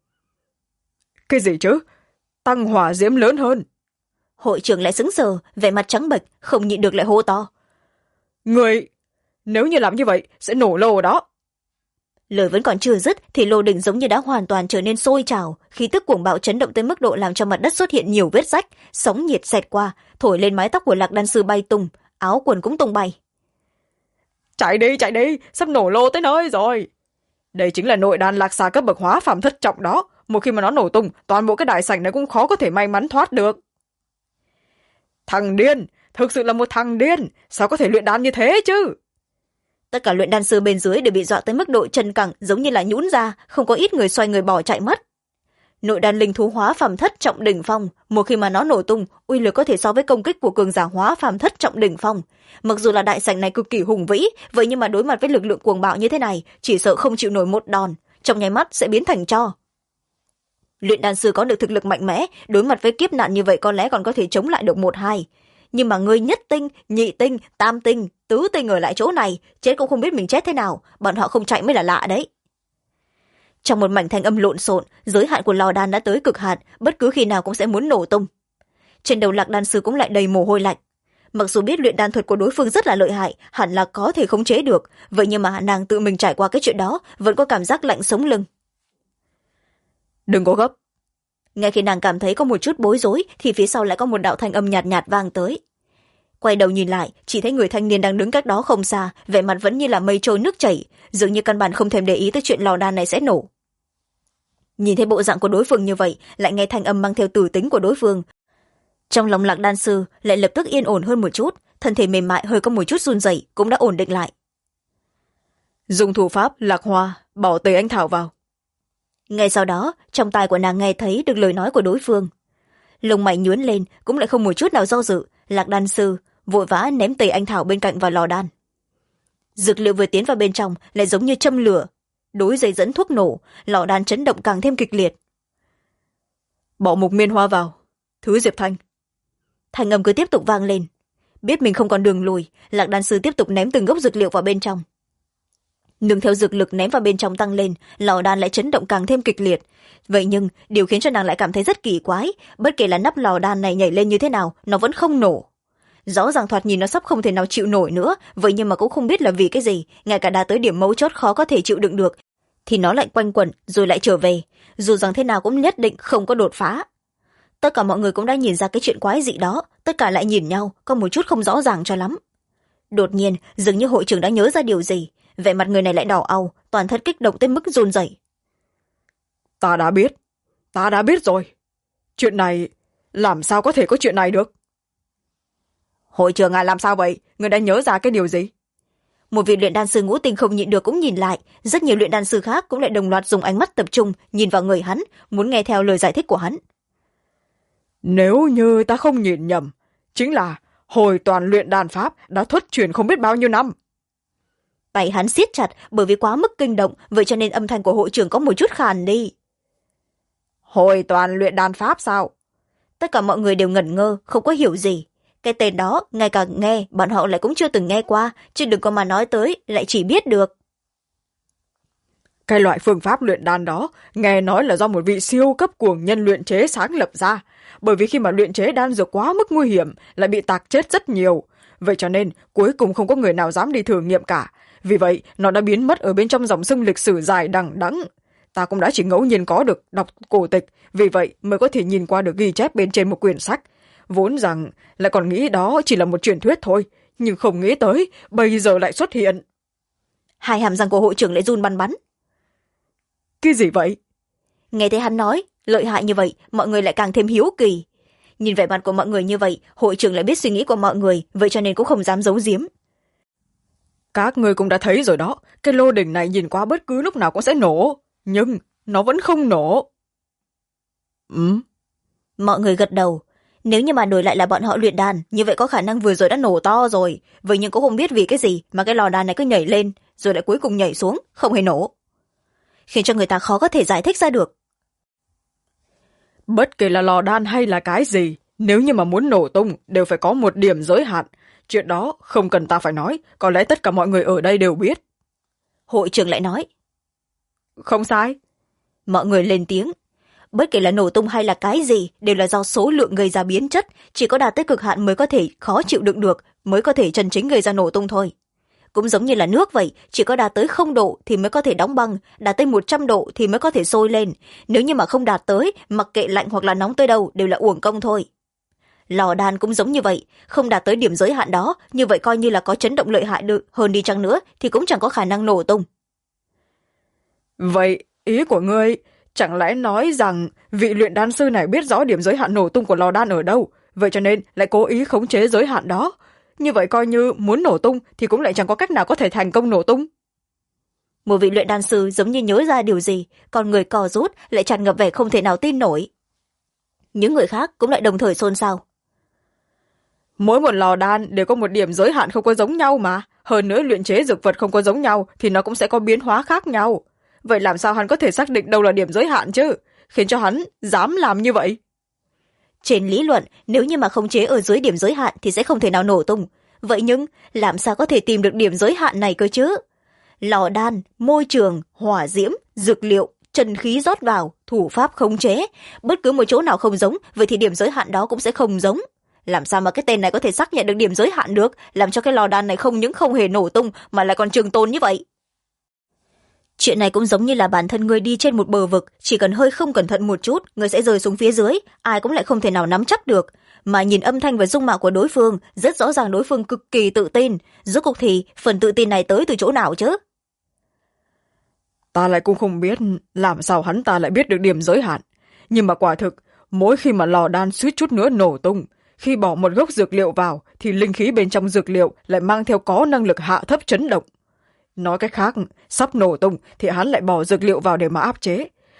Speaker 2: Cái gì chứ? Tăng hỏa diễm lớn hơn.
Speaker 1: Hội trưởng lại sững sờ, vẻ mặt trắng bệch, không nhịn được lại hô to.
Speaker 2: Người, nếu như làm như vậy sẽ nổ lô đó.
Speaker 1: Lời vẫn còn chưa dứt thì lô đỉnh giống như đã hoàn toàn trở nên sôi trào, khí tức cuồng bạo chấn động tới mức độ làm cho mặt đất xuất hiện nhiều vết rách, sóng nhiệt xẹt qua, thổi lên mái tóc của lạc đan sư bay tung, áo quần cũng tung bay.
Speaker 2: Chạy đi, sắp nổ lô tới nơi rồi. Đây chính là nội đan lạc xà cấp bậc hóa phàm thất trọng đó, một khi mà nó nổ tung, toàn bộ cái đại sảnh này cũng khó có thể may mắn thoát được. Thằng điên, thực sự là một thằng điên, sao có thể luyện đan như thế chứ?
Speaker 1: Tất cả luyện đan sư bên dưới đều bị dọa tới mức độ chân cẳng, giống như là nhũn ra, không có ít người xoay người bỏ chạy mất. Nội đan linh thú hóa phàm thất trọng đỉnh phong, một khi mà nó nổ tung, uy lực có thể so với công kích của cường giả hóa phàm thất trọng đỉnh phong. Mặc dù là đại sảnh này cực kỳ hùng vĩ, vậy nhưng mà đối mặt với lực lượng cuồng bạo như thế này, chỉ sợ không chịu nổi một đòn, trong nháy mắt sẽ biến thành tro. Luyện đan sư có được thực lực mạnh mẽ, đối mặt với kiếp nạn như vậy có lẽ còn có thể chống lại được 1-2. Nhưng mà ngươi nhất tinh, nhị tinh, tam tinh, tứ tinh ở lại chỗ này, chết cũng không biết mình chết thế nào, bọn họ không chạy mới là lạ đấy. Trong một mảnh thanh âm lộn xộn, giới hạn của lò đan đã tới cực hạn, bất cứ khi nào cũng sẽ muốn nổ tung. Trên đầu lạc đan sư cũng lại đầy mồ hôi lạnh. Mặc dù biết luyện đan thuật của đối phương rất là lợi hại, hẳn là có thể khống chế được, vậy nhưng mà nàng tự mình trải qua cái chuyện đó vẫn có cảm giác lạnh sống lưng.
Speaker 2: Đừng có gấp.
Speaker 1: Ngay khi nàng cảm thấy có một chút bối rối thì phía sau lại có một đạo thanh âm nhạt nhạt vang tới. Quay đầu nhìn lại, chỉ thấy người thanh niên đang đứng cách đó không xa, vẻ mặt vẫn như là mây trôi nước chảy, dường như căn bản không thèm để ý tới chuyện lò đan này sẽ nổ. Nhìn thấy bộ dạng của đối phương như vậy, lại nghe thanh âm mang theo tử tính của đối phương, trong lòng lạc đan sư lại lập tức yên ổn hơn một chút, thân thể mềm mại hơi có một chút run rẩy cũng đã ổn định lại.
Speaker 2: Dùng thủ pháp lạc hoa, bỏ tây anh thảo vào.
Speaker 1: ngay sau đó trong tai của nàng nghe thấy được lời nói của đối phương. Lông mày nhướn lên, cũng lại không một chút nào do dự. Lạc đan sư vội vã ném tẩy anh thảo bên cạnh vào lò đan. Dược liệu vừa tiến vào bên trong lại giống như châm lửa, đối dây dẫn thuốc nổ, lò đan chấn động càng thêm kịch liệt.
Speaker 2: Bỏ mục miên hoa vào, thứ Diệp Thanh.
Speaker 1: Thanh âm cứ tiếp tục vang lên. Biết mình không còn đường lùi, Lạc đan sư tiếp tục ném từng gốc dược liệu vào bên trong. Nương theo dược lực ném vào bên trong tăng lên, lò đan lại chấn động càng thêm kịch liệt. Vậy nhưng điều khiến cho nàng lại cảm thấy rất kỳ quái, bất kể là nắp lò đan này nhảy lên như thế nào, nó vẫn không nổ. Rõ ràng thoạt nhìn nó sắp không thể nào chịu nổi nữa, vậy nhưng mà cũng không biết là vì cái gì, ngay cả đã tới điểm mấu chốt khó có thể chịu đựng được thì nó lại quanh quẩn rồi lại trở về, dù rằng thế nào cũng nhất định không có đột phá. Tất cả mọi người cũng đã nhìn ra cái chuyện quái dị đó, tất cả lại nhìn nhau, có một chút không rõ ràng cho lắm. Đột nhiên dường như hội trưởng đã nhớ ra điều gì, vẻ mặt người này lại đỏ au, toàn thân kích động tới mức run rẩy.
Speaker 2: Ta đã biết rồi. Chuyện này, làm sao có thể có chuyện này được? Hội trưởng ngài làm sao vậy? Người đã nhớ ra cái điều gì?
Speaker 1: Một vị luyện đan sư ngũ tinh không nhịn được cũng nhìn lại, rất nhiều luyện đan sư khác cũng lại đồng loạt dùng ánh mắt tập trung nhìn vào người hắn, muốn nghe theo lời giải thích của hắn.
Speaker 2: Nếu như ta không nhìn nhầm, chính là hồi toàn luyện đan pháp đã thất truyền không biết bao nhiêu năm.
Speaker 1: Tay hắn siết chặt, bởi vì quá mức kinh động, vậy cho nên âm thanh của hội trưởng có một chút khàn đi.
Speaker 2: Hồi toàn luyện đan pháp sao?
Speaker 1: Tất cả mọi người đều ngẩn ngơ, không có hiểu gì. Cái tên đó ngay cả nghe bọn họ lại cũng chưa từng nghe qua, chứ đừng có mà nói tới lại chỉ biết được.
Speaker 2: Cái loại phương pháp luyện đan đó nghe nói là do một vị siêu cấp cuồng nhân luyện chế sáng lập ra, bởi vì khi mà luyện chế đan dược quá mức nguy hiểm lại bị tạc chết rất nhiều, vậy cho nên cuối cùng không có người nào dám đi thử nghiệm cả. Vì vậy nó đã biến mất ở bên trong dòng sông lịch sử dài đằng đẵng. Ta cũng đã chỉ ngẫu nhiên có được đọc cổ tịch, vì vậy mới có thể nhìn qua được ghi chép bên trên một quyển sách. Vốn rằng lại còn nghĩ đó chỉ là một truyền thuyết thôi, nhưng không nghĩ tới bây giờ lại xuất hiện.
Speaker 1: Hai hàm răng của hội trưởng lại run bắn bắn.
Speaker 2: Cái gì vậy?
Speaker 1: Nghe thấy hắn nói lợi hại như vậy, mọi người lại càng thêm hiếu kỳ. Nhìn vẻ mặt của mọi người như vậy, hội trưởng lại biết suy nghĩ của mọi người, vậy cho nên cũng không dám giấu giếm.
Speaker 2: Các người cũng đã thấy rồi đó, cái lô đỉnh này nhìn qua bất cứ lúc nào cũng sẽ nổ, nhưng nó vẫn không nổ.
Speaker 1: Mọi người gật đầu. Nếu như mà đổi lại là bọn họ luyện đan, như vậy có khả năng vừa rồi đã nổ to rồi, vậy nhưng cũng không biết vì cái gì mà cái lò đan này cứ nhảy lên rồi lại cuối cùng nhảy xuống, không hề nổ, khiến cho người ta khó có thể giải thích ra được.
Speaker 2: Bất kể là lò đan hay là cái gì, nếu như mà muốn nổ tung đều phải có một điểm giới hạn. Chuyện đó không cần ta phải nói, có lẽ tất cả mọi người ở đây đều biết.
Speaker 1: Hội trưởng lại nói.
Speaker 2: Không sai.
Speaker 1: Mọi người lên tiếng. Bất kể là nổ tung hay là cái gì đều là do số lượng gây ra biến chất, chỉ có đạt tới cực hạn mới có thể khó chịu đựng được, mới có thể chân chính gây ra nổ tung thôi. Cũng giống như là nước vậy, chỉ có đạt tới 0 độ thì mới có thể đóng băng, đạt tới 100 độ thì mới có thể sôi lên. Nếu như mà không đạt tới, mặc kệ lạnh hoặc là nóng tới đâu đều là uổng công thôi. Lò đan cũng giống như vậy, không đạt tới điểm giới hạn đó, như vậy coi như là có chấn động lợi hại được hơn đi chăng nữa thì cũng chẳng có khả năng nổ tung.
Speaker 2: Vậy ý của ngươi chẳng lẽ nói rằng vị luyện đan sư này biết rõ điểm giới hạn nổ tung của lò đan ở đâu, vậy cho nên lại cố ý khống chế giới hạn đó? Như vậy coi như muốn nổ tung thì cũng lại chẳng có cách nào có thể thành công nổ tung.
Speaker 1: Một vị luyện đan sư giống như nhớ ra điều gì, còn người co rút lại tràn ngập vẻ không thể nào tin nổi. Những người khác cũng lại đồng thời xôn xao.
Speaker 2: Mỗi một lò đan đều có một điểm giới hạn không có giống nhau mà, hơn nữa luyện chế dược vật không có giống nhau thì nó cũng sẽ có biến hóa khác nhau. Vậy làm sao hắn có thể xác định đâu là điểm giới hạn chứ, khiến cho hắn dám làm như vậy?
Speaker 1: Trên lý luận, nếu như mà khống chế ở dưới điểm giới hạn thì sẽ không thể nào nổ tung. Vậy nhưng, làm sao có thể tìm được điểm giới hạn này cơ chứ? Lò đan, môi trường, hỏa diễm, dược liệu, chân khí rót vào, thủ pháp khống chế. Bất cứ một chỗ nào không giống, vậy thì điểm giới hạn đó cũng sẽ không giống. Làm sao mà cái tên này có thể xác nhận được điểm giới hạn được, làm cho cái lò đan này không những không hề nổ tung mà lại còn trường tồn như vậy? Chuyện này cũng giống như là bản thân người đi trên một bờ vực, chỉ cần hơi không cẩn thận một chút, người sẽ rơi xuống phía dưới, ai cũng lại không thể nào nắm chắc được. Mà nhìn âm thanh và dung mạo của đối phương, rất rõ ràng đối phương cực kỳ tự tin. Rốt cuộc thì phần tự tin này tới từ chỗ nào chứ?
Speaker 2: Ta lại cũng không biết làm sao hắn ta lại biết được điểm giới hạn. Nhưng mà quả thực, mỗi khi mà lò đan suýt chút nữa nổ tung, khi bỏ một gốc dược liệu vào thì linh khí bên trong dược liệu lại mang theo có năng lực hạ thấp chấn động. Nói cách khác, sắp nổ tung thì hắn lại bỏ dược liệu vào để mà áp chế.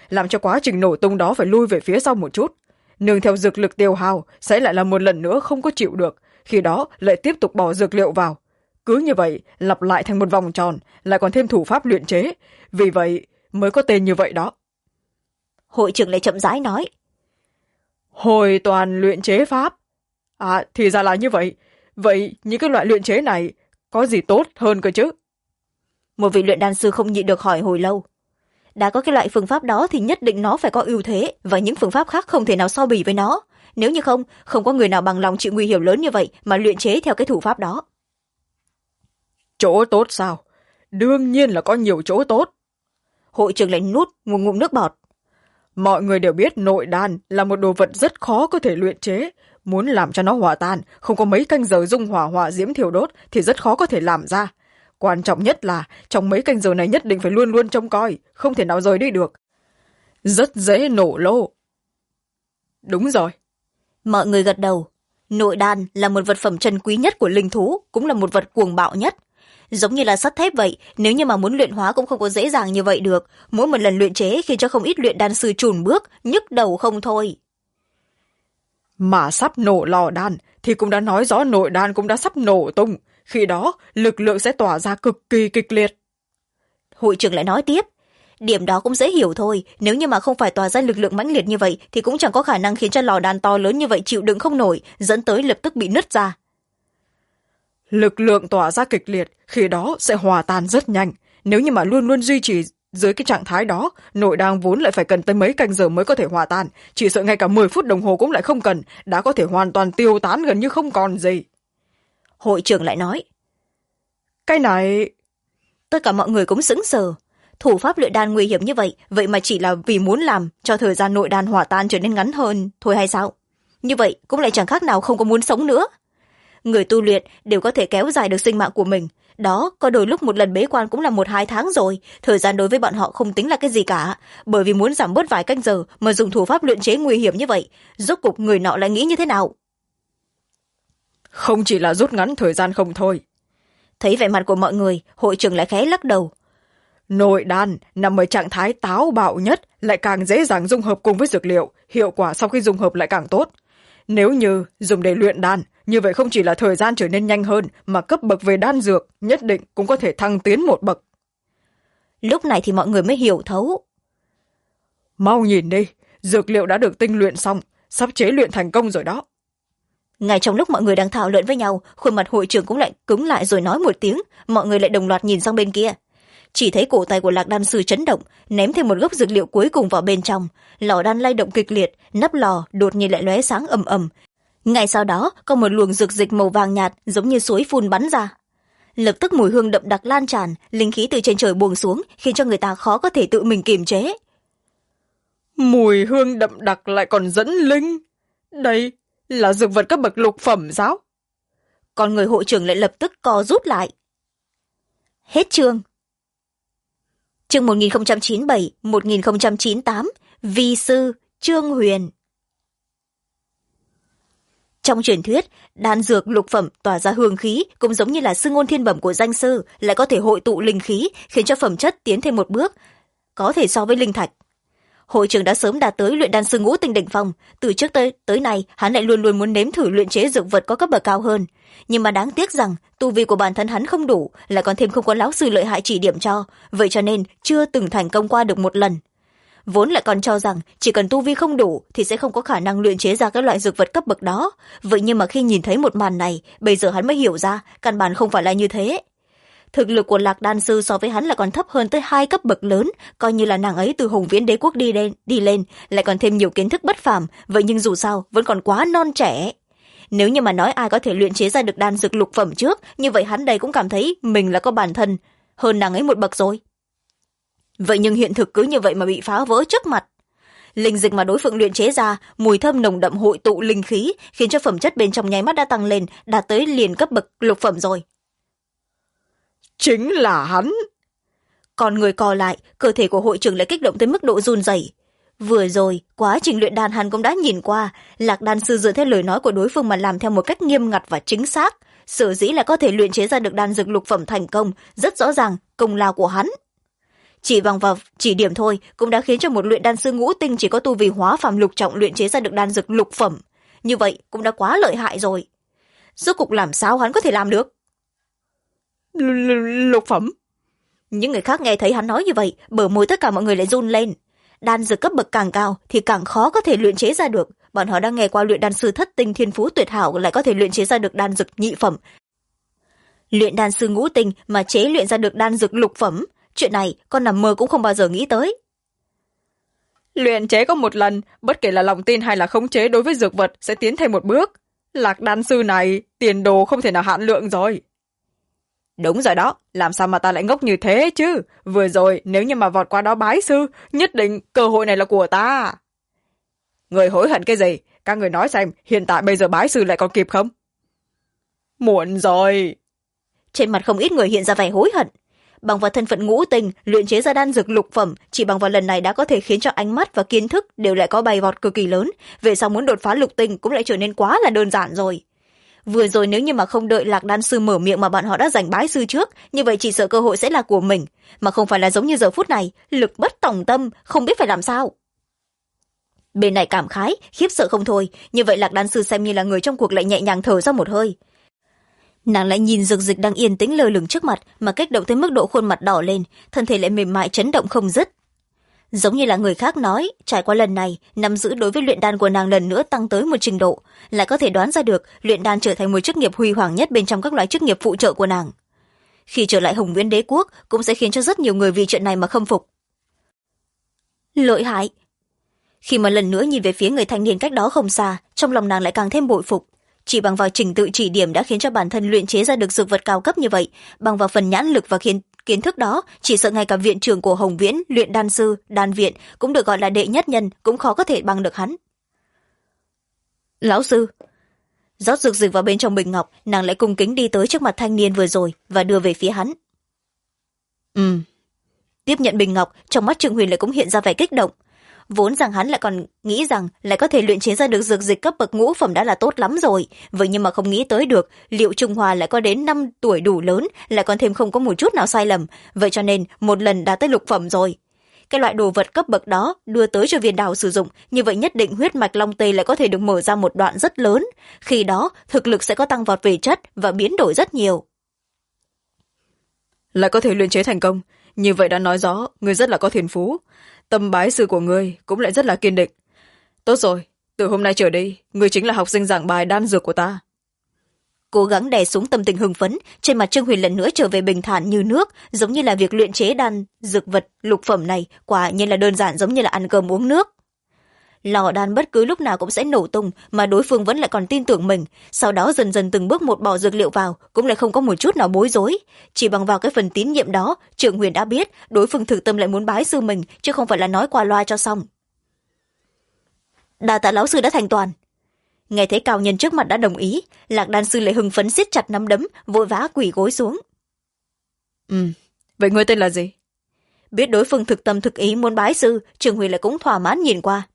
Speaker 2: làm cho quá trình nổ tung đó phải lui về phía sau một chút. Nương theo dược lực tiêu hao sẽ lại là một lần nữa không có chịu được, khi đó lại tiếp tục bỏ dược liệu vào. Cứ như vậy lặp lại thành một vòng tròn, lại còn thêm thủ pháp luyện chế, vì vậy mới có tên như vậy đó.
Speaker 1: Hội trưởng lại chậm rãi nói.
Speaker 2: Hồi toàn luyện chế pháp. À, thì ra là như vậy. Vậy những cái loại luyện chế này có gì tốt hơn cơ chứ?
Speaker 1: Một vị luyện đan sư không nhịn được hỏi hồi lâu. Đã có cái loại phương pháp đó thì nhất định nó phải có ưu thế, và những phương pháp khác không thể nào so bì với nó. Nếu như không có người nào bằng lòng chịu nguy hiểm lớn như vậy mà luyện chế theo cái thủ pháp đó.
Speaker 2: Chỗ tốt sao? Đương nhiên là có nhiều chỗ tốt.
Speaker 1: Hội trưởng lại nuốt một ngụm nước bọt.
Speaker 2: Mọi người đều biết nội đan là một đồ vật rất khó có thể luyện chế. Muốn làm cho nó hòa tan, không có mấy canh giờ dung hỏa diễm thiêu đốt thì rất khó có thể làm ra. Quan trọng nhất là trong mấy canh giờ này nhất định phải luôn luôn trông coi, không thể nào rời đi được. Rất dễ nổ lô. Đúng rồi.
Speaker 1: Mọi người gật đầu. Nội đan là một vật phẩm trân quý nhất của linh thú, cũng là một vật cuồng bạo nhất. Giống như là sắt thép vậy, nếu như mà muốn luyện hóa cũng không có dễ dàng như vậy được. Mỗi một lần luyện chế khiến cho không ít luyện đan sư chùn bước, nhức đầu không thôi.
Speaker 2: Mà sắp nổ lò đan thì cũng đã nói rõ nội đan cũng đã sắp nổ tung. Khi đó lực lượng sẽ tỏa ra cực kỳ kịch liệt.
Speaker 1: Hội trưởng lại nói tiếp. Điểm đó cũng dễ hiểu thôi, nếu như mà không phải tỏa ra lực lượng mãnh liệt như vậy thì cũng chẳng có khả năng khiến cho lò đan to lớn như vậy chịu đựng không nổi, dẫn tới lập tức bị nứt ra.
Speaker 2: Lực lượng tỏa ra kịch liệt, khi đó sẽ hòa tan rất nhanh. Nếu như mà luôn luôn duy trì dưới cái trạng thái đó, nội đan vốn lại phải cần tới mấy canh giờ mới có thể hòa tan. Chỉ sợ ngay cả 10 phút đồng hồ cũng lại không cần, đã có thể hoàn toàn tiêu tán gần như không còn gì.
Speaker 1: Hội trưởng lại nói.
Speaker 2: Cái này...
Speaker 1: Tất cả mọi người cũng sững sờ. Thủ pháp luyện đan nguy hiểm như vậy, vậy mà chỉ là vì muốn làm cho thời gian nội đan hòa tan trở nên ngắn hơn thôi hay sao? Như vậy cũng lại chẳng khác nào không có muốn sống nữa. Người tu luyện đều có thể kéo dài được sinh mạng của mình. Đó, có đôi lúc một lần bế quan cũng là 1-2 tháng rồi. Thời gian đối với bọn họ không tính là cái gì cả. Bởi vì muốn giảm bớt vài canh giờ mà dùng thủ pháp luyện chế nguy hiểm như vậy, rốt cuộc người nọ lại nghĩ như thế nào?
Speaker 2: Không chỉ là rút ngắn thời gian không thôi.
Speaker 1: Thấy vẻ mặt của mọi người, hội trưởng lại khẽ lắc đầu.
Speaker 2: Nội đan nằm ở trạng thái táo bạo nhất, lại càng dễ dàng dung hợp cùng với dược liệu, hiệu quả sau khi dung hợp lại càng tốt. Nếu như dùng để luyện đan, như vậy không chỉ là thời gian trở nên nhanh hơn, mà cấp bậc về đan dược nhất định cũng có thể thăng tiến một bậc.
Speaker 1: Lúc này thì mọi người mới hiểu thấu.
Speaker 2: Mau nhìn đi, dược liệu đã được tinh luyện xong, sắp chế luyện thành công rồi đó.
Speaker 1: Ngay trong lúc mọi người đang thảo luận với nhau, khuôn mặt hội trưởng cũng lại cứng lại rồi nói một tiếng, mọi người lại đồng loạt nhìn sang bên kia. Chỉ thấy cổ tay của Lạc đan sư chấn động, ném thêm một gốc dược liệu cuối cùng vào bên trong. Lò đan lay động kịch liệt, nắp lò đột nhiên lại lóe sáng ầm ầm. Ngay sau đó có một luồng dược dịch màu vàng nhạt giống như suối phun bắn ra. Lập tức mùi hương đậm đặc lan tràn, linh khí từ trên trời buông xuống, khiến cho người ta khó có thể tự mình kiềm chế.
Speaker 2: Mùi hương đậm đặc lại còn dẫn linh. Đây là dược vật cấp bậc lục phẩm sao?
Speaker 1: Còn người hội trưởng lại lập tức co rút lại. Hết chương. Chương 1097-1098, Vi sư Trương Huyền. Trong truyền thuyết, đan dược lục phẩm tỏa ra hương khí cũng giống như là sư ngôn thiên bẩm của danh sư, lại có thể hội tụ linh khí, khiến cho phẩm chất tiến thêm một bước, có thể so với linh thạch. Hội trưởng đã sớm đạt tới luyện đan sư ngũ tinh đỉnh phong, từ trước tới nay hắn lại luôn luôn muốn nếm thử luyện chế dược vật có cấp bậc cao hơn, nhưng mà đáng tiếc rằng tu vi của bản thân hắn không đủ, lại còn thêm không có lão sư lợi hại chỉ điểm cho, vậy cho nên chưa từng thành công qua được một lần. Vốn lại còn cho rằng chỉ cần tu vi không đủ thì sẽ không có khả năng luyện chế ra các loại dược vật cấp bậc đó, vậy nhưng mà khi nhìn thấy một màn này, bây giờ hắn mới hiểu ra căn bản không phải là như thế. Thực lực của Lạc đan sư so với hắn là còn thấp hơn tới 2 cấp bậc lớn, coi như là nàng ấy từ Hùng Viễn Đế quốc đi lên, lại còn thêm nhiều kiến thức bất phàm, vậy nhưng dù sao vẫn còn quá non trẻ. Nếu như mà nói ai có thể luyện chế ra được đan dược lục phẩm trước, như vậy hắn đây cũng cảm thấy mình là có bản thân hơn nàng ấy một bậc rồi. Vậy nhưng hiện thực cứ như vậy mà bị phá vỡ trước mặt. Linh dịch mà đối phương luyện chế ra, mùi thơm nồng đậm hội tụ linh khí, khiến cho phẩm chất bên trong nháy mắt đã tăng lên, đạt tới liền cấp bậc lục phẩm rồi.
Speaker 2: Chính là hắn.
Speaker 1: Còn người co lại, cơ thể của hội trưởng lại kích động tới mức độ run rẩy. Vừa rồi, quá trình luyện đan hắn cũng đã nhìn qua, Lạc đan sư dựa theo lời nói của đối phương mà làm theo một cách nghiêm ngặt và chính xác. Sở dĩ là có thể luyện chế ra được đan dược lục phẩm thành công, rất rõ ràng công lao của hắn. chỉ bằng vào chỉ điểm thôi cũng đã khiến cho một luyện đan sư ngũ tinh chỉ có tu vi hóa phàm lục trọng luyện chế ra được đan dược lục phẩm. Như vậy cũng đã quá lợi hại rồi. Rốt cuộc làm sao hắn có thể làm được?
Speaker 2: Lục phẩm?
Speaker 1: Những người khác nghe thấy hắn nói như vậy, bờ môi tất cả mọi người lại run lên. Đan dược cấp bậc càng cao thì càng khó có thể luyện chế ra được. Bọn họ đang nghe qua luyện đan sư thất tinh thiên phú tuyệt hảo lại có thể luyện chế ra được đan dược nhị phẩm. Luyện đan sư ngũ tinh mà chế luyện ra được đan dược lục phẩm, chuyện này con nằm mơ cũng không bao giờ nghĩ tới.
Speaker 2: Luyện chế có một lần, bất kể là lòng tin hay là khống chế đối với dược vật sẽ tiến thêm một bước. Lạc đan sư này tiền đồ không thể nào hạn lượng rồi. Đúng rồi đó, làm sao mà ta lại ngốc như thế chứ? Vừa rồi nếu như mà vọt qua đó bái sư, nhất định cơ hội này là của ta. Người hối hận cái gì? Các người nói xem, hiện tại bây giờ bái sư lại còn kịp không? Muộn rồi.
Speaker 1: Trên mặt không ít người hiện ra vẻ hối hận. Bằng vào thân phận ngũ tinh, luyện chế ra đan dược lục phẩm, chỉ bằng vào lần này đã có thể khiến cho ánh mắt và kiến thức đều lại có bay vọt cực kỳ lớn. Về sau muốn đột phá lục tinh cũng lại trở nên quá là đơn giản rồi. Vừa rồi nếu như mà không đợi Lạc đan sư mở miệng mà bọn họ đã giành bái sư trước, như vậy chỉ sợ cơ hội sẽ là của mình, mà không phải là giống như giờ phút này, lực bất tòng tâm, không biết phải làm sao. Bên này cảm khái, khiếp sợ không thôi, như vậy Lạc đan sư xem như là người trong cuộc lại nhẹ nhàng thở ra một hơi. Nàng lại nhìn Dược Dịch đang yên tĩnh lơ lửng trước mặt mà kích động tới mức độ khuôn mặt đỏ lên, thân thể lại mềm mại chấn động không dứt. Giống như là người khác nói, trải qua lần này, nắm giữ đối với luyện đan của nàng lần nữa tăng tới một trình độ, lại có thể đoán ra được luyện đan trở thành một chức nghiệp huy hoàng nhất bên trong các loại chức nghiệp phụ trợ của nàng. Khi trở lại Hồng Viễn Đế quốc, cũng sẽ khiến cho rất nhiều người vì chuyện này mà khâm phục. Lợi hại! Khi mà lần nữa nhìn về phía người thanh niên cách đó không xa, trong lòng nàng lại càng thêm bội phục. Chỉ bằng vào trình tự chỉ điểm đã khiến cho bản thân luyện chế ra được dược vật cao cấp như vậy, bằng vào phần nhãn lực và kiến thức đó, chỉ sợ ngay cả viện trưởng của Hồng Viễn, luyện đan sư, đan viện, cũng được gọi là đệ nhất nhân, cũng khó có thể bằng được hắn. Lão sư! Rót dược dịch vào bên trong bình ngọc, nàng lại cung kính đi tới trước mặt thanh niên vừa rồi và đưa về phía hắn. Tiếp nhận bình ngọc, trong mắt Trương Huyền lại cũng hiện ra vẻ kích động. Vốn rằng hắn lại còn nghĩ rằng lại có thể luyện chế ra được dược dịch cấp bậc ngũ phẩm đã là tốt lắm rồi, vậy nhưng mà không nghĩ tới được Liệu Trung Hòa lại có đến 5 tuổi đủ lớn, lại còn thêm không có một chút nào sai lầm, vậy cho nên một lần đã tới lục phẩm rồi. Cái loại đồ vật cấp bậc đó đưa tới cho viên đào sử dụng, như vậy nhất định huyết mạch long tê lại có thể được mở ra một đoạn rất lớn, khi đó thực lực sẽ có tăng vọt về chất và biến đổi rất nhiều.
Speaker 2: Lại có thể luyện chế thành công, như vậy đã nói rõ người rất là có thiên phú. Tâm bái sư của ngươi cũng lại rất là kiên định. Tốt rồi, từ hôm nay trở đi, ngươi chính là học sinh giảng bài đan dược của ta.
Speaker 1: Cố gắng đè xuống tâm tình hưng phấn, trên mặt Trương Huyền lần nữa trở về bình thản như nước, giống như là việc luyện chế đan dược vật lục phẩm này quả nhiên là đơn giản giống như là ăn cơm uống nước. Lò đan bất cứ lúc nào cũng sẽ nổ tung, mà đối phương vẫn lại còn tin tưởng mình, sau đó dần dần từng bước một bỏ dược liệu vào, cũng lại không có một chút nào bối rối. Chỉ bằng vào cái phần tín nhiệm đó, Trương Huyền đã biết đối phương thực tâm lại muốn bái sư mình, chứ không phải là nói qua loa cho xong. Đa tạ lão sư đã thành toàn. Nghe thấy cao nhân trước mặt đã đồng ý, Lạc đan sư lại hưng phấn siết chặt nắm đấm, vội vã quỳ gối xuống.
Speaker 2: Vậy ngươi tên là gì?
Speaker 1: Biết đối phương thực tâm thực ý muốn bái sư, Trương Huyền lại cũng thỏa mãn nhìn qua.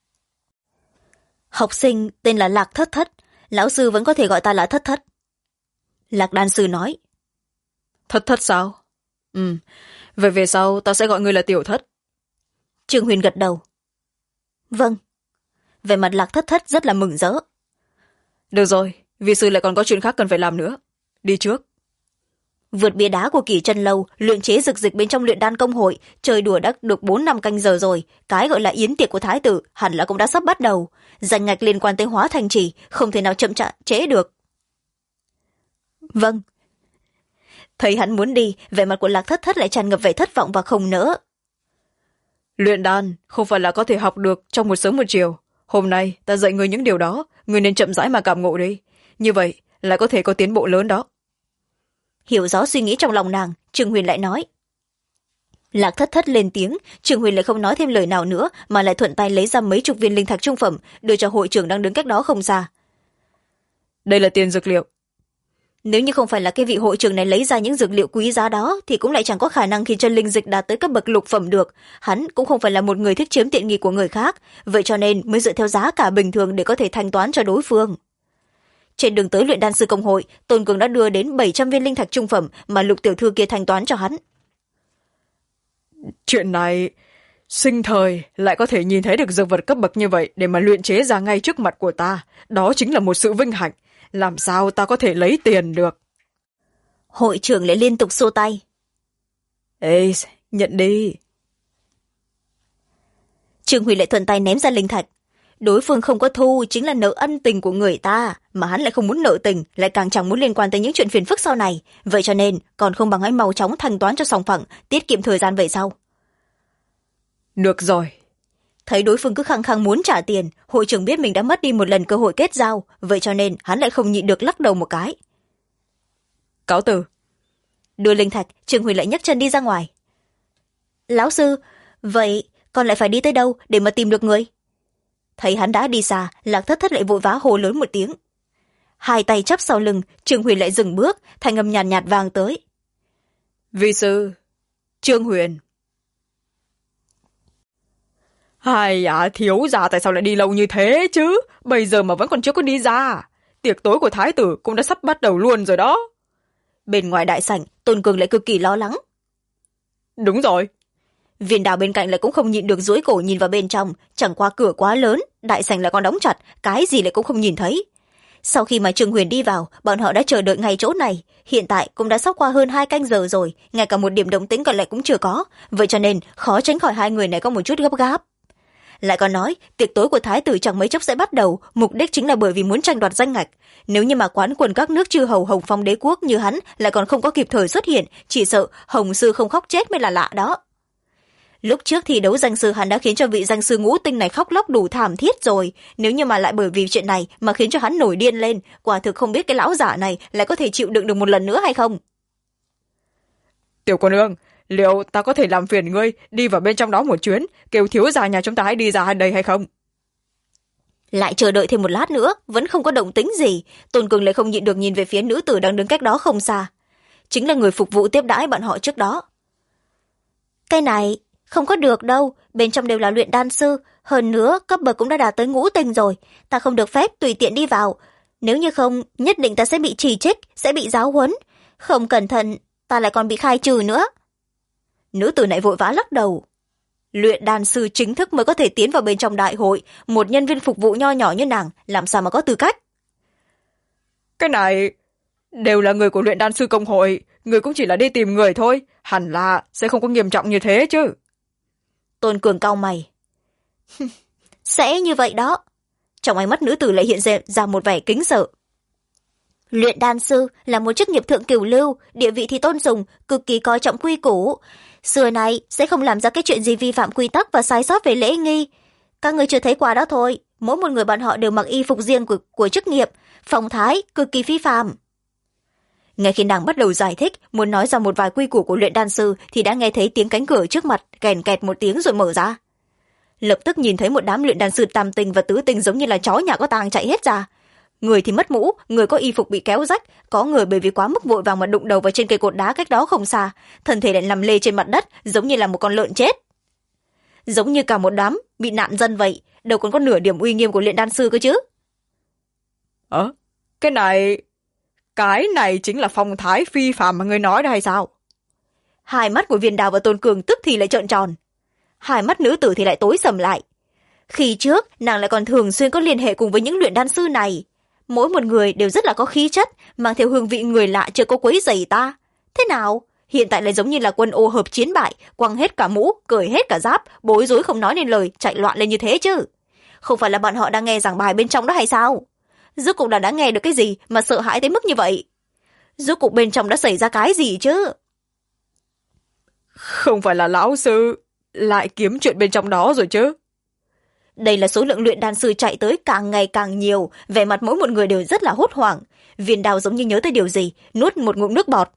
Speaker 1: Học sinh tên là Lạc Thất Thất, lão sư vẫn có thể gọi ta là Thất Thất. Lạc đan sư nói.
Speaker 2: Thất Thất sao? Vậy về sau ta sẽ gọi ngươi là Tiểu Thất.
Speaker 1: Trương Huyền gật đầu. Vâng. Về mặt Lạc Thất Thất rất là mừng rỡ.
Speaker 2: Được rồi, vì sư lại còn có chuyện khác cần phải làm nữa. Đi trước.
Speaker 1: Vượt bia đá của Kỳ Chân Lâu, luyện chế dược dịch bên trong luyện đan công hội, chơi đùa đã được 4-5 canh giờ rồi, cái gọi là yến tiệc của thái tử hẳn là cũng đã sắp bắt đầu. Danh ngạch liên quan tới Hóa Thành Trì không thể nào chậm trễ được. Vâng. Thấy hắn muốn đi, vẻ mặt của Lạc Thất Thất lại tràn ngập vẻ thất vọng và không nỡ.
Speaker 2: Luyện đan không phải là có thể học được trong một sớm một chiều. Hôm nay ta dạy ngươi những điều đó, ngươi nên chậm rãi mà cảm ngộ đi. Như vậy lại có thể có tiến bộ lớn đó.
Speaker 1: Hiểu rõ suy nghĩ trong lòng nàng, Trương Huyền lại nói. Lạc Thất Thất lên tiếng, Trương Huyền lại không nói thêm lời nào nữa, mà lại thuận tay lấy ra mấy chục viên linh thạch trung phẩm, đưa cho hội trưởng đang đứng cách đó không xa.
Speaker 2: Đây là tiền dược liệu.
Speaker 1: Nếu như không phải là cái vị hội trưởng này lấy ra những dược liệu quý giá đó, thì cũng lại chẳng có khả năng khiến cho linh dịch đạt tới cấp bậc lục phẩm được. Hắn cũng không phải là một người thích chiếm tiện nghi của người khác, vậy cho nên mới dựa theo giá cả bình thường để có thể thanh toán cho đối phương. Trên đường tới luyện đan sư công hội, Tôn Cường đã đưa đến 700 viên linh thạch trung phẩm mà Lục tiểu thư kia thanh toán cho hắn.
Speaker 2: Chuyện này, sinh thời lại có thể nhìn thấy được dược vật cấp bậc như vậy để mà luyện chế ra ngay trước mặt của ta. Đó chính là một sự vinh hạnh. Làm sao ta có thể lấy tiền được?
Speaker 1: Hội trưởng lại liên tục xua tay.
Speaker 2: Ê, nhận đi.
Speaker 1: Trương Huy lại thuận tay ném ra linh thạch. Đối phương không có thu chính là nợ ân tình của người ta, mà hắn lại không muốn nợ tình, lại càng chẳng muốn liên quan tới những chuyện phiền phức sau này. Vậy cho nên còn không bằng hãy mau chóng thanh toán cho sòng phẳng, tiết kiệm thời gian về sau.
Speaker 2: Được rồi.
Speaker 1: Thấy đối phương cứ khăng khăng muốn trả tiền, hội trưởng biết mình đã mất đi một lần cơ hội kết giao, vậy cho nên hắn lại không nhịn được lắc đầu một cái.
Speaker 2: Cáo từ.
Speaker 1: Đưa linh thạch, Trương Huy lại nhấc chân đi ra ngoài. Lão sư, vậy còn lại phải đi tới đâu để mà tìm được người? Thấy hắn đã đi xa, Lạc Thất Thất lại vội vã hô lớn một tiếng. Hai tay chắp sau lưng, Trương Huyền lại dừng bước, thanh âm nhàn nhạt vang tới.
Speaker 2: Vi sư, Trương Huyền. Hai thiếu gia tại sao lại đi lâu như thế chứ? Bây giờ mà vẫn còn chưa có đi ra. Tiệc tối của thái tử cũng đã sắp bắt đầu luôn rồi đó.
Speaker 1: Bên ngoài đại sảnh, Tôn Cường lại cực kỳ lo lắng.
Speaker 2: Đúng rồi.
Speaker 1: Viên Đào bên cạnh lại cũng không nhịn được duỗi cổ nhìn vào bên trong, chẳng qua cửa quá lớn, đại sảnh lại còn đóng chặt, cái gì lại cũng không nhìn thấy. Sau khi mà Trương Huyền đi vào, bọn họ đã chờ đợi ngay chỗ này, hiện tại cũng đã sắp qua hơn 2 canh giờ rồi, ngay cả một điểm động tĩnh còn lại cũng chưa có, vậy cho nên khó tránh khỏi hai người này có một chút gấp gáp. Lại còn nói, tiệc tối của thái tử chẳng mấy chốc sẽ bắt đầu, mục đích chính là bởi vì muốn tranh đoạt danh ngạch. Nếu như mà quán quân các nước chư hầu Hồng Phong đế quốc như hắn lại còn không có kịp thời xuất hiện, chỉ sợ Hồng sư không khóc chết mới là lạ đó. Lúc trước thi đấu danh sư hắn đã khiến cho vị danh sư ngũ tinh này khóc lóc đủ thảm thiết rồi, nếu như mà lại bởi vì chuyện này mà khiến cho hắn nổi điên lên, quả thực không biết cái lão giả này lại có thể chịu đựng được một lần nữa hay không.
Speaker 2: Tiểu cô nương, liệu ta có thể làm phiền ngươi đi vào bên trong đó một chuyến, kêu thiếu gia nhà chúng ta hãy đi ra đây hay không?
Speaker 1: Lại chờ đợi thêm một lát nữa, vẫn không có động tĩnh gì, Tôn Cường lại không nhịn được nhìn về phía nữ tử đang đứng cách đó không xa. Chính là người phục vụ tiếp đãi bọn họ trước đó. Cái này không có được đâu, bên trong đều là luyện đan sư, hơn nữa cấp bậc cũng đã đạt tới ngũ tinh rồi, ta không được phép tùy tiện đi vào. Nếu như không, nhất định ta sẽ bị chỉ trích, sẽ bị giáo huấn. Không cẩn thận, ta lại còn bị khai trừ nữa. Nữ tử này vội vã lắc đầu. Luyện đan sư chính thức mới có thể tiến vào bên trong đại hội, một nhân viên phục vụ nho nhỏ như nàng, làm sao mà có tư cách?
Speaker 2: Cái này đều là người của luyện đan sư công hội, người cũng chỉ là đi tìm người thôi, hẳn là sẽ không có nghiêm trọng như thế chứ.
Speaker 1: Tôn Cường cau mày. Sẽ như vậy đó. Trong ánh mắt nữ tử lại hiện ra một vẻ kính sợ. Luyện đan sư là một chức nghiệp thượng cửu lưu, địa vị thì tôn sùng, cực kỳ coi trọng quy củ. Xưa này sẽ không làm ra cái chuyện gì vi phạm quy tắc và sai sót về lễ nghi. Các người chưa thấy qua đó thôi, mỗi một người bọn họ đều mặc y phục riêng của chức nghiệp, phong thái cực kỳ phi phàm. Ngay khi nàng bắt đầu giải thích, muốn nói ra một vài quy củ của luyện đan sư thì đã nghe thấy tiếng cánh cửa trước mặt kèn kẹt một tiếng rồi mở ra. Lập tức nhìn thấy một đám luyện đan sư tam tinh và tứ tinh giống như là chó nhà có tang chạy hết ra. Người thì mất mũ, người có y phục bị kéo rách, có người bởi vì quá mức vội vàng mà đụng đầu vào trên cây cột đá cách đó không xa, thân thể lại nằm lê trên mặt đất giống như là một con lợn chết. Giống như cả một đám bị nạn dân vậy, đâu còn có nửa điểm uy nghiêm của luyện đan sư cơ chứ.
Speaker 2: Cái này chính là phong thái phi phàm mà ngươi nói đó hay sao?
Speaker 1: Hai mắt của Viên Đào và Tôn Cường tức thì lại trợn tròn. Hai mắt nữ tử thì lại tối sầm lại. Khi trước, nàng lại còn thường xuyên có liên hệ cùng với những luyện đan sư này. Mỗi một người đều rất là có khí chất, mang theo hương vị người lạ chưa có quấy rầy ta. Thế nào? Hiện tại lại giống như là quân ô hợp chiến bại, quăng hết cả mũ, cởi hết cả giáp, bối rối không nói nên lời, chạy loạn lên như thế chứ. Không phải là bọn họ đang nghe giảng bài bên trong đó hay sao? Rốt cuộc đã nghe được cái gì mà sợ hãi tới mức như vậy? Rốt cuộc bên trong đã xảy ra cái gì chứ?
Speaker 2: Không phải là lão sư lại kiếm chuyện bên trong đó rồi chứ?
Speaker 1: Đây là số lượng luyện đan sư chạy tới càng ngày càng nhiều, vẻ mặt mỗi một người đều rất là hốt hoảng. Viên Đào giống như nhớ tới điều gì, nuốt một ngụm nước bọt.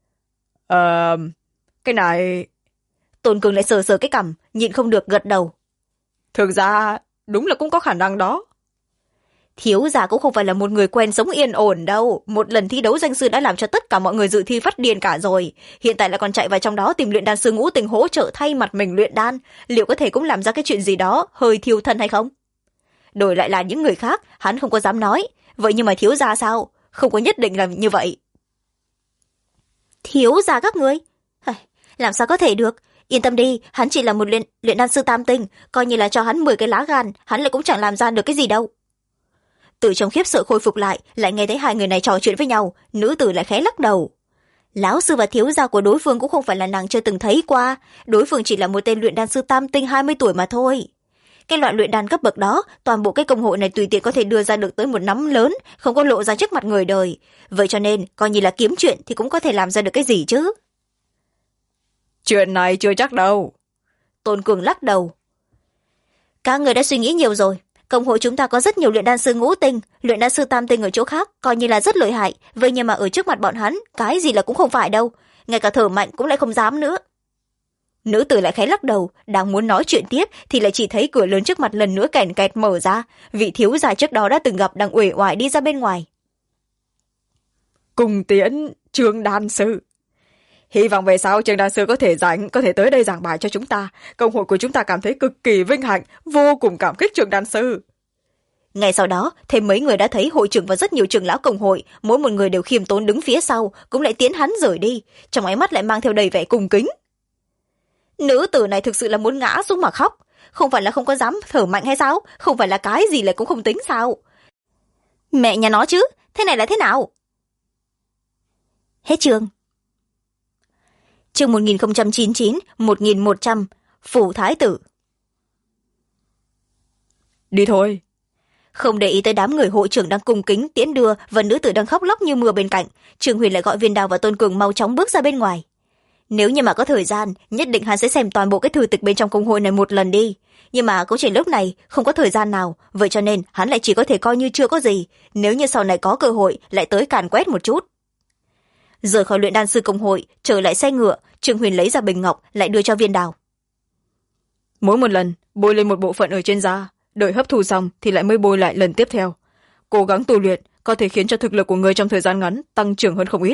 Speaker 2: Cái này...
Speaker 1: Tôn Cường lại sờ sờ cái cằm, nhịn không được gật đầu.
Speaker 2: Thực ra, đúng là cũng có khả năng đó.
Speaker 1: Thiếu gia cũng không phải là một người quen sống yên ổn đâu. Một lần thi đấu danh sư đã làm cho tất cả mọi người dự thi phát điên cả rồi. Hiện tại lại còn chạy vào trong đó tìm luyện đan sư ngũ tình hỗ trợ thay mặt mình luyện đan. Liệu có thể cũng làm ra cái chuyện gì đó hơi thiêu thân hay không? Đổi lại là những người khác, hắn không có dám nói. Vậy nhưng mà thiếu gia sao? Không có nhất định là như vậy. Thiếu gia các ngươi? Làm sao có thể được? Yên tâm đi, hắn chỉ là một luyện đan sư tam tinh, coi như là cho hắn 10 cái lá gan, hắn lại cũng chẳng làm ra được cái gì đâu. Từ trong khiếp sợ khôi phục lại nghe thấy hai người này trò chuyện với nhau, nữ tử lại khẽ lắc đầu. Lão sư và thiếu gia của đối phương cũng không phải là nàng chưa từng thấy qua, đối phương chỉ là một tên luyện đan sư tam tinh 20 tuổi mà thôi. Cái loại luyện đan cấp bậc đó, toàn bộ cái công hội này tùy tiện có thể đưa ra được tới một nắm lớn, không có lộ ra trước mặt người đời. Vậy cho nên, coi như là kiếm chuyện thì cũng có thể làm ra được cái gì chứ.
Speaker 2: Chuyện này chưa chắc đâu.
Speaker 1: Tôn Cường lắc đầu. Các người đã suy nghĩ nhiều rồi. Công hội chúng ta có rất nhiều luyện đan sư ngũ tinh, luyện đan sư tam tinh ở chỗ khác, coi như là rất lợi hại. Vậy nhưng mà ở trước mặt bọn hắn, cái gì là cũng không phải đâu. Ngay cả thở mạnh cũng lại không dám nữa. Nữ tử lại khẽ lắc đầu, đang muốn nói chuyện tiếp thì lại chỉ thấy cửa lớn trước mặt lần nữa kèn kẹt mở ra. Vị thiếu gia trước đó đã từng gặp đang uể oải đi ra bên ngoài.
Speaker 2: Cùng tiễn Trương đan sư. Hy vọng về sau Trương đan sư có thể tới đây giảng bài cho chúng ta. Công hội của chúng ta cảm thấy cực kỳ vinh hạnh, vô cùng cảm kích Trương đan sư.
Speaker 1: Ngay sau đó, thêm mấy người đã thấy hội trưởng và rất nhiều trưởng lão công hội, mỗi một người đều khiêm tốn đứng phía sau, cũng lại tiến hắn rời đi, trong ánh mắt lại mang theo đầy vẻ cung kính. Nữ tử này thực sự là muốn ngã xuống mà khóc, không phải là không có dám thở mạnh hay sao, không phải là cái gì lại cũng không tính sao. Mẹ nhà nó chứ, thế này là thế nào? Hết chương. Chương 1099, 1100, Phủ Thái Tử.
Speaker 2: Đi thôi.
Speaker 1: Không để ý tới đám người hội trưởng đang cung kính tiễn đưa và nữ tử đang khóc lóc như mưa bên cạnh, Trương Huyền lại gọi Viên Đào và Tôn Cường mau chóng bước ra bên ngoài. Nếu như mà có thời gian, nhất định hắn sẽ xem toàn bộ cái thư tịch bên trong công hội này một lần đi. Nhưng mà cũng chỉ lúc này, không có thời gian nào, vậy cho nên hắn lại chỉ có thể coi như chưa có gì, nếu như sau này có cơ hội lại tới càn quét một chút. Rời khỏi luyện đan sư công hội, trở lại xe ngựa, Trương Huyền lấy ra bình ngọc lại đưa cho Viên Đào.
Speaker 2: Mỗi một lần bôi lên một bộ phận ở trên da, đợi hấp thu xong thì lại mới bôi lại lần tiếp theo. Cố gắng tu luyện có thể khiến cho thực lực của người trong thời gian ngắn tăng trưởng hơn không ít.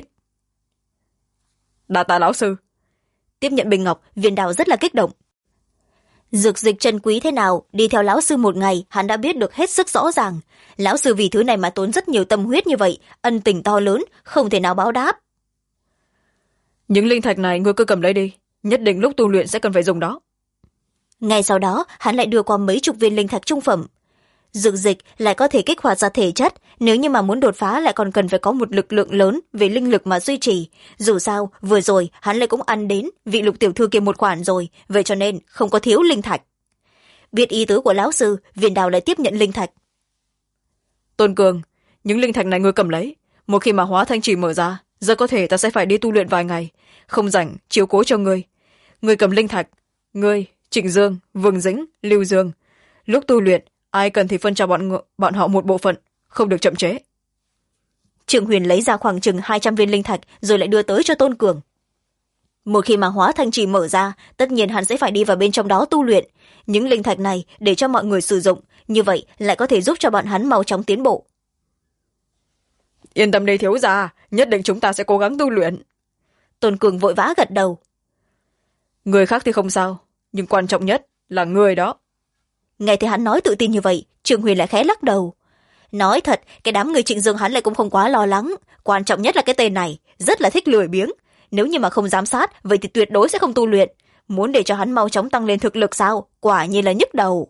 Speaker 2: Đa tạ lão sư.
Speaker 1: Tiếp nhận bình ngọc, Viên Đào rất là kích động. Dược dịch chân quý thế nào, đi theo lão sư một ngày hắn đã biết được hết sức rõ ràng. Lão sư vì thứ này mà tốn rất nhiều tâm huyết như vậy, ân tình to lớn, không thể nào báo đáp.
Speaker 2: Những linh thạch này ngươi cứ cầm lấy đi, nhất định lúc tu luyện sẽ cần phải dùng đó.
Speaker 1: Ngay sau đó hắn lại đưa qua mấy chục viên linh thạch trung phẩm. Dược dịch lại có thể kích hoạt ra thể chất, nếu như mà muốn đột phá lại còn cần phải có một lực lượng lớn về linh lực mà duy trì. Dù sao vừa rồi hắn lại cũng ăn đến vị Lục tiểu thư kia một khoản rồi, vậy cho nên không có thiếu linh thạch. Biết ý tứ của lão sư, Viên Đào lại tiếp nhận linh thạch.
Speaker 2: Tôn Cường, những linh thạch này ngươi cầm lấy, một khi mà hóa thanh trì mở ra, rất có thể ta sẽ phải đi tu luyện vài ngày, không rảnh chiếu cố cho ngươi. Ngươi cầm linh thạch, ngươi, Trịnh Dương, Vương Dĩnh, Lưu Dương, lúc tu luyện ai cần thì phân cho bọn họ một bộ phận, không được chậm trễ.
Speaker 1: Trương Huyền lấy ra khoảng chừng 200 viên linh thạch rồi lại đưa tới cho Tôn Cường. Một khi mà hóa thanh trì mở ra, tất nhiên hắn sẽ phải đi vào bên trong đó tu luyện. Những linh thạch này để cho mọi người sử dụng, như vậy lại có thể giúp cho bọn hắn mau chóng tiến bộ.
Speaker 2: Yên tâm đi thiếu gia, nhất định chúng ta sẽ cố gắng tu luyện.
Speaker 1: Tôn Cường vội vã gật đầu.
Speaker 2: Người khác thì không sao, nhưng quan trọng nhất là người đó.
Speaker 1: Nghe thấy hắn nói tự tin như vậy, Trương Huyền lại khẽ lắc đầu. Nói thật, cái đám người Trịnh Dương hắn lại cũng không quá lo lắng. Quan trọng nhất là cái tên này, rất là thích lười biếng. Nếu như mà không giám sát, vậy thì tuyệt đối sẽ không tu luyện. Muốn để cho hắn mau chóng tăng lên thực lực sao? Quả nhiên là nhức đầu.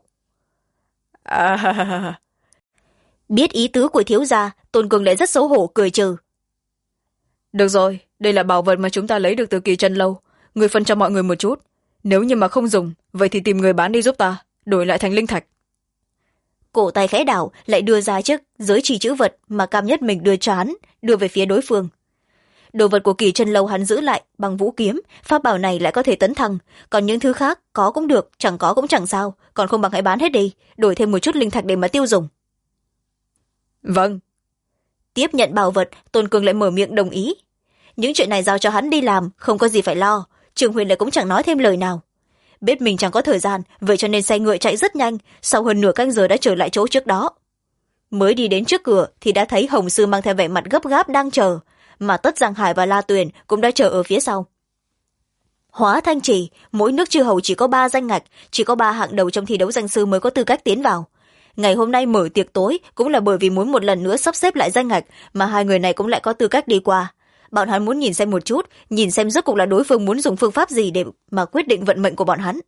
Speaker 1: Biết ý tứ của thiếu gia, Tôn Cường lại rất xấu hổ cười trừ.
Speaker 2: Được rồi, đây là bảo vật mà chúng ta lấy được từ Kỳ Chân Lâu. Người phân cho mọi người một chút. Nếu như mà không dùng, vậy thì tìm người bán đi giúp ta, đổi lại thành linh thạch.
Speaker 1: Cổ tay khẽ đảo lại đưa ra chiếc giới chỉ chữ vật mà Cam Nhất mình đưa cho hắn, đưa về phía đối phương. Đồ vật của Kỳ Chân Lâu hắn giữ lại bằng vũ kiếm, pháp bảo này lại có thể tấn thăng, còn những thứ khác có cũng được, chẳng có cũng chẳng sao, còn không bằng hãy bán hết đi, đổi thêm một chút linh thạch để mà tiêu dùng.
Speaker 2: Vâng.
Speaker 1: Tiếp nhận bảo vật, Tôn Cường lại mở miệng đồng ý. Những chuyện này giao cho hắn đi làm, không có gì phải lo. Trương Huyền lại cũng chẳng nói thêm lời nào. Biết mình chẳng có thời gian, vậy cho nên xe ngựa chạy rất nhanh, sau hơn nửa canh giờ đã trở lại chỗ trước đó. Mới đi đến trước cửa thì đã thấy Hồng Sư mang theo vẻ mặt gấp gáp đang chờ, mà Tất Giang Hải và La Tuyền cũng đã chờ ở phía sau. Hóa thanh trì, mỗi nước chư hầu chỉ có 3 danh ngạch, chỉ có 3 hạng đầu trong thi đấu danh sư mới có tư cách tiến vào. Ngày hôm nay mở tiệc tối cũng là bởi vì muốn một lần nữa sắp xếp lại danh ngạch mà hai người này cũng lại có tư cách đi qua. bọn hắn muốn nhìn xem một chút, nhìn xem rốt cuộc là đối phương muốn dùng phương pháp gì để mà quyết định vận mệnh của bọn hắn.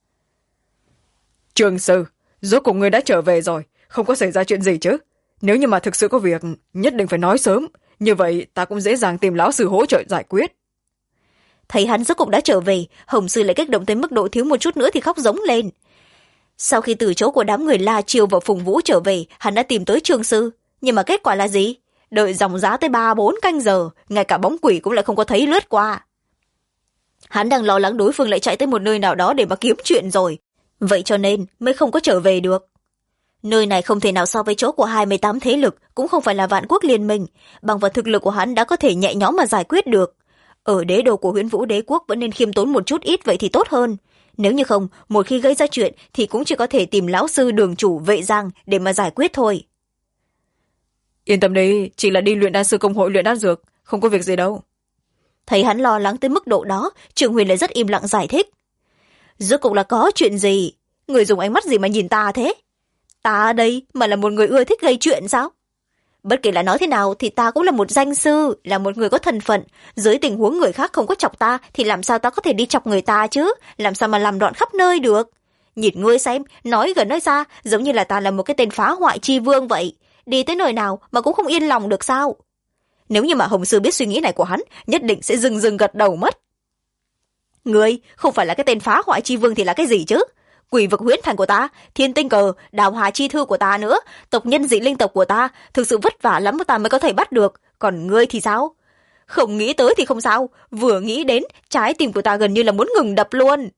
Speaker 2: Trường sư, rốt cuộc ngươi đã trở về rồi, không có xảy ra chuyện gì chứ? Nếu như mà thực sự có việc, nhất định phải nói sớm, như vậy ta cũng dễ dàng tìm lão sư hỗ trợ giải quyết.
Speaker 1: Thấy hắn rốt cuộc đã trở về, Hồng Sư lại kích động tới mức độ thiếu một chút nữa thì khóc giống lên. Sau khi từ chỗ của đám người La Chiêu và Phùng Vũ trở về, hắn đã tìm tới Trương Sư, nhưng mà kết quả là gì? Đợi dòng giá tới 3-4 canh giờ, ngay cả bóng quỷ cũng lại không có thấy lướt qua. Hắn đang lo lắng đối phương lại chạy tới một nơi nào đó để mà kiếm chuyện rồi, vậy cho nên mới không có trở về được. Nơi này không thể nào so với chỗ của 28 thế lực, cũng không phải là Vạn Quốc liên minh, bằng vào thực lực của hắn đã có thể nhẹ nhõm mà giải quyết được. Ở đế đô của Huyễn Vũ đế quốc vẫn nên khiêm tốn một chút ít vậy thì tốt hơn. Nếu như không, một khi gây ra chuyện thì cũng chỉ có thể tìm lão sư Đường chủ Vệ Giang để mà giải quyết thôi.
Speaker 2: Yên tâm đi, chỉ là đi luyện đan sư công hội luyện đan dược, không có việc gì đâu.
Speaker 1: Thấy hắn lo lắng tới mức độ đó, Trường Huyền lại rất im lặng giải thích. Rốt cuộc là có chuyện gì? Người dùng ánh mắt gì mà nhìn ta thế? Ta ở đây mà là một người ưa thích gây chuyện sao? Bất kể là nói thế nào thì ta cũng là một danh sư, là một người có thân phận. Dưới tình huống người khác không có chọc ta thì làm sao ta có thể đi chọc người ta chứ? Làm sao mà làm loạn khắp nơi được? Nhìn ngươi xem, nói gần nói xa, giống như là ta là một cái tên phá hoại chi vương vậy. Đi tới nơi nào mà cũng không yên lòng được sao? Nếu như mà Hồng Sư biết suy nghĩ này của hắn, nhất định sẽ dừng gật đầu mất. Ngươi không phải là cái tên phá hoại chi vương thì là cái gì chứ? Quỷ vực huyễn thành của ta, thiên tinh cờ, đào hà chi thư của ta nữa, tộc nhân dị linh tộc của ta, thực sự vất vả lắm mà ta mới có thể bắt được. Còn ngươi thì sao? Không nghĩ tới thì không sao, vừa nghĩ đến, trái tim của ta gần như là muốn ngừng đập luôn.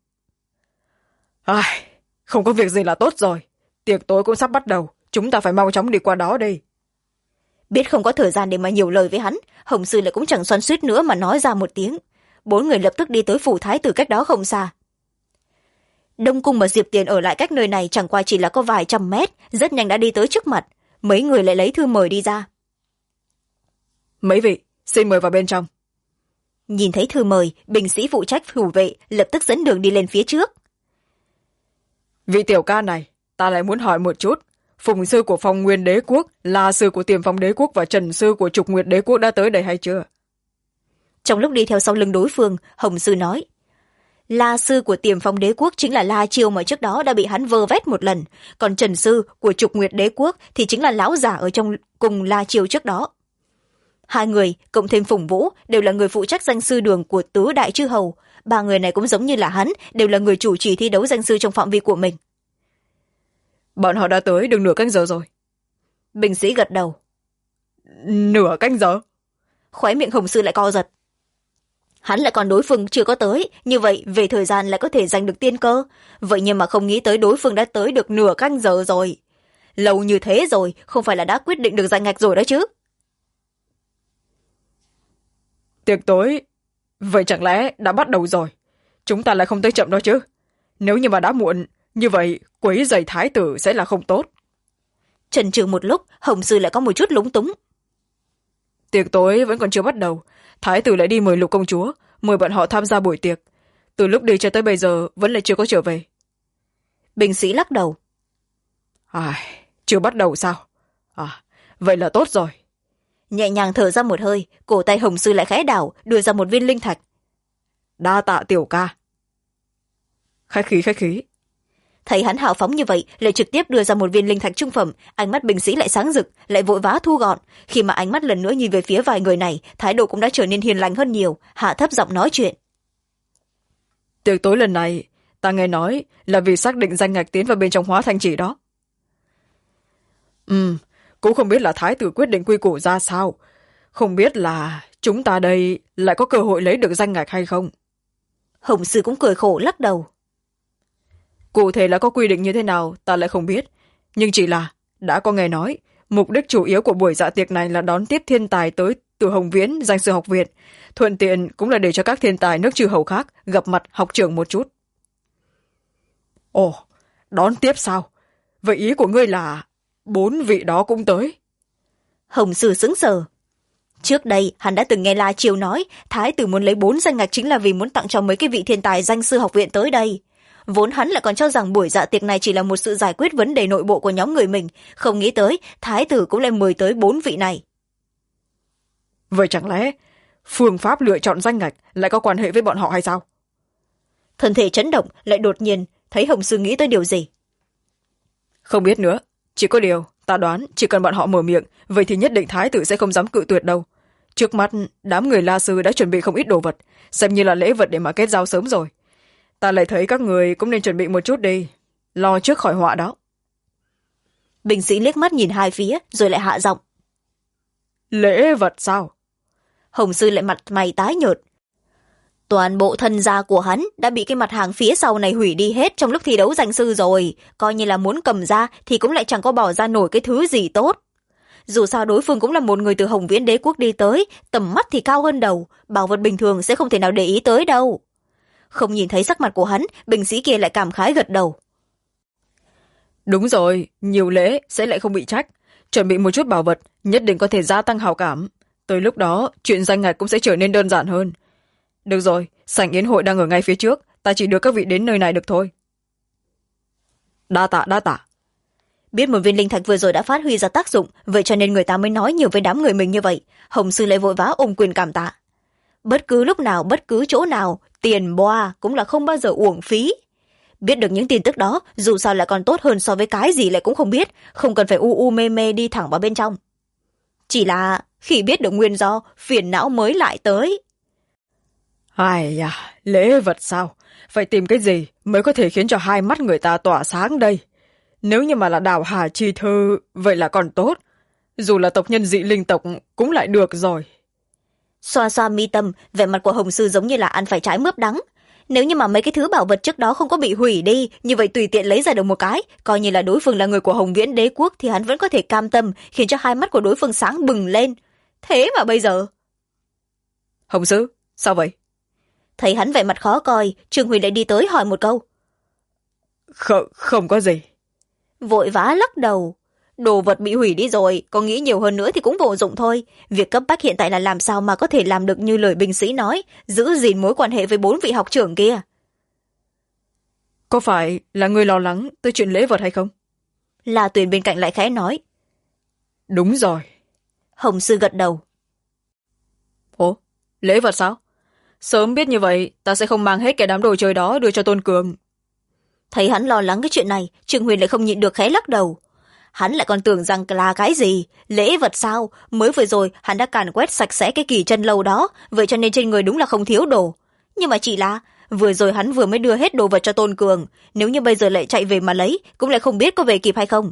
Speaker 2: Ai, không có việc gì là tốt rồi. Tiệc tối cũng sắp bắt đầu, chúng ta phải mau chóng đi qua đó đi.
Speaker 1: Biết không có thời gian để mà nhiều lời với hắn, Hồng Sư lại cũng chẳng xoắn xuýt nữa mà nói ra một tiếng. 4 người lập tức đi tới phủ thái tử cách đó không xa. Đông Cung và Diệp Tiền ở lại cách nơi này chẳng qua chỉ là có vài trăm mét, rất nhanh đã đi tới trước mặt. Mấy người lại lấy thư mời đi ra.
Speaker 2: Mấy vị, xin mời vào bên trong.
Speaker 1: Nhìn thấy thư mời, binh sĩ phụ trách thủ vệ lập tức dẫn đường đi lên phía trước.
Speaker 2: Vị tiểu ca này, ta lại muốn hỏi một chút. Phùng sư của Phong Nguyên đế quốc, La sư của Tiềm Phong đế quốc và Trần sư của Trục Nguyệt đế quốc đã tới đây hay chưa?
Speaker 1: Trong lúc đi theo sau lưng đối phương, Hồng Sư nói. La sư của Tiềm Phong đế quốc chính là La Chiêu mà trước đó đã bị hắn vơ vét một lần, còn Trần sư của Trục Nguyệt đế quốc thì chính là lão giả ở trong cùng La Chiêu trước đó. Hai người cộng thêm Phùng Vũ đều là người phụ trách danh sư đường của tứ đại chư hầu. 3 người này cũng giống như là hắn, đều là người chủ trì thi đấu danh sư trong phạm vi của mình.
Speaker 2: Bọn họ đã tới được nửa canh giờ rồi.
Speaker 1: Binh sĩ gật đầu.
Speaker 2: Nửa canh giờ?
Speaker 1: Khóe miệng Hồng Sư lại co giật. Hắn lại còn đối phương chưa có tới, như vậy về thời gian lại có thể giành được tiên cơ. Vậy nhưng mà không nghĩ tới đối phương đã tới được nửa canh giờ rồi. Lâu như thế rồi, không phải là đã quyết định được giành ngạch rồi đó chứ.
Speaker 2: Tiệc tối, vậy chẳng lẽ đã bắt đầu rồi? Chúng ta lại không tới chậm đó chứ. Nếu như mà đã muộn, như vậy quấy rầy thái tử sẽ là không tốt.
Speaker 1: Chần chừ một lúc, Hồng Sư lại có một chút lúng túng.
Speaker 2: Tiệc tối vẫn còn chưa bắt đầu, thái tử lại đi mời Lục công chúa, mời bọn họ tham gia buổi tiệc. Từ lúc đi cho tới bây giờ vẫn lại chưa có trở về.
Speaker 1: Binh sĩ lắc đầu.
Speaker 2: Chưa bắt đầu sao? Vậy là tốt rồi.
Speaker 1: Nhẹ nhàng thở ra một hơi, cổ tay Hồng Sư lại khẽ đảo, đưa ra một viên linh thạch.
Speaker 2: Đa tạ tiểu ca. Khách khí.
Speaker 1: Thấy hắn hào phóng như vậy, lại trực tiếp đưa ra một viên linh thạch trung phẩm, ánh mắt binh sĩ lại sáng rực, lại vội vã thu gọn. Khi mà ánh mắt lần nữa nhìn về phía vài người này, thái độ cũng đã trở nên hiền lành hơn nhiều, hạ thấp giọng nói chuyện.
Speaker 2: Tiệc tối lần này, ta nghe nói là vì xác định danh ngạch tiến vào bên trong Hóa Thanh Chỉ đó. Cũng không biết là thái tử quyết định quy củ ra sao. Không biết là chúng ta đây lại có cơ hội lấy được danh ngạch hay không.
Speaker 1: Hồng Sư cũng cười khổ lắc đầu.
Speaker 2: Cụ thể là có quy định như thế nào ta lại không biết, nhưng chỉ là đã có nghe nói mục đích chủ yếu của buổi dạ tiệc này là đón tiếp thiên tài tới từ Hồng Viễn danh sư học viện, thuận tiện cũng là để cho các thiên tài nước chư hầu khác gặp mặt học trưởng một chút. Ồ, đón tiếp sao? Vậy ý của ngươi là 4 vị đó cũng tới?
Speaker 1: Hồng Sư sững sờ. Trước đây hắn đã từng nghe La Chiêu nói thái tử muốn lấy 4 danh ngạch chính là vì muốn tặng cho mấy cái vị thiên tài danh sư học viện tới đây. Vốn hắn lại còn cho rằng buổi dạ tiệc này chỉ là một sự giải quyết vấn đề nội bộ của nhóm người mình, không nghĩ tới thái tử cũng lại mời tới 4 vị này.
Speaker 2: Vậy chẳng lẽ phương pháp lựa chọn danh ngạch lại có quan hệ với bọn họ hay sao?
Speaker 1: Thân thể chấn động, lại đột nhiên thấy Hồng Sư nghĩ tới điều gì.
Speaker 2: Không biết nữa, chỉ có điều ta đoán chỉ cần bọn họ mở miệng, vậy thì nhất định thái tử sẽ không dám cự tuyệt đâu. Trước mắt đám người La Sư đã chuẩn bị không ít đồ vật, xem như là lễ vật để mà kết giao sớm rồi. Ta lại thấy các người cũng nên chuẩn bị một chút đi, lo trước khỏi họa đó.
Speaker 1: Binh sĩ liếc mắt nhìn hai phía rồi lại hạ giọng.
Speaker 2: Lễ vật sao?
Speaker 1: Hồng Sư lại mặt mày tái nhợt. Toàn bộ thân gia của hắn đã bị cái mặt hàng phía sau này hủy đi hết trong lúc thi đấu danh sư rồi, coi như là muốn cầm ra thì cũng lại chẳng có bỏ ra nổi cái thứ gì tốt. Dù sao đối phương cũng là một người từ Hồng Viễn Đế quốc đi tới, tầm mắt thì cao hơn đầu, bảo vật bình thường sẽ không thể nào để ý tới đâu. Không nhìn thấy sắc mặt của hắn, binh sĩ kia lại cảm khái gật đầu.
Speaker 2: Đúng rồi, nhiều lễ sẽ lại không bị trách. Chuẩn bị một chút bảo vật nhất định có thể gia tăng hào cảm. Tới lúc đó chuyện danh ngạch cũng sẽ trở nên đơn giản hơn. Được rồi, sảnh yến hội đang ở ngay phía trước, ta chỉ đưa các vị đến nơi này được thôi. Đa tạ, đa tạ.
Speaker 1: Biết một viên linh thạch vừa rồi đã phát huy ra tác dụng, vậy cho nên người ta mới nói nhiều với đám người mình như vậy. Hồng Sư lại vội vã ôm quyền cảm tạ. Bất cứ lúc nào, bất cứ chỗ nào, tiền boa cũng là không bao giờ uổng phí. Biết được những tin tức đó, dù sao lại còn tốt hơn so với cái gì lại cũng không biết, không cần phải u mê mê đi thẳng vào bên trong. Chỉ là khi biết được nguyên do, phiền não mới lại tới.
Speaker 2: Ai da, lễ vật sao? Phải tìm cái gì mới có thể khiến cho hai mắt người ta tỏa sáng đây? Nếu như mà là Đào Hà Chi Thư, vậy là còn tốt. Dù là tộc nhân dị linh tộc cũng lại được rồi.
Speaker 1: Xoa xoa mi tâm, vẻ mặt của Hồng Sư giống như là ăn phải trái mướp đắng. Nếu như mà mấy cái thứ bảo vật trước đó không có bị hủy đi, như vậy tùy tiện lấy ra được một cái, coi như là đối phương là người của Hồng Viễn Đế quốc thì hắn vẫn có thể cam tâm, khiến cho hai mắt của đối phương sáng bừng lên. Thế mà bây giờ...
Speaker 2: Hồng Sư, sao vậy?
Speaker 1: Thấy hắn vẻ mặt khó coi, Trương Huy lại đi tới hỏi một câu.
Speaker 2: Không có gì.
Speaker 1: Vội vã lắc đầu. Đồ vật bị hủy đi rồi, có nghĩ nhiều hơn nữa thì cũng vô dụng thôi. Việc cấp bách hiện tại là làm sao mà có thể làm được như lời binh sĩ nói, giữ gìn mối quan hệ với 4 vị học trưởng kia.
Speaker 2: Có phải là người lo lắng tới chuyện lễ vật hay không?
Speaker 1: La Tuyền bên cạnh lại khẽ nói.
Speaker 2: Đúng rồi.
Speaker 1: Hồng Sư gật đầu.
Speaker 2: Ủa, lễ vật sao? Sớm biết như vậy, ta sẽ không mang hết cái đám đồ chơi đó đưa cho Tôn Cường.
Speaker 1: Thấy hắn lo lắng cái chuyện này, Trương Huyền lại không nhịn được khẽ lắc đầu. Hắn lại còn tưởng rằng là cái gì? Lễ vật sao? Mới vừa rồi hắn đã càn quét sạch sẽ cái kỳ chân lâu đó, vậy cho nên trên người đúng là không thiếu đồ. Nhưng mà chỉ là, vừa rồi hắn vừa mới đưa hết đồ vật cho Tôn Cường, nếu như bây giờ lại chạy về mà lấy, cũng lại không biết có về kịp hay không.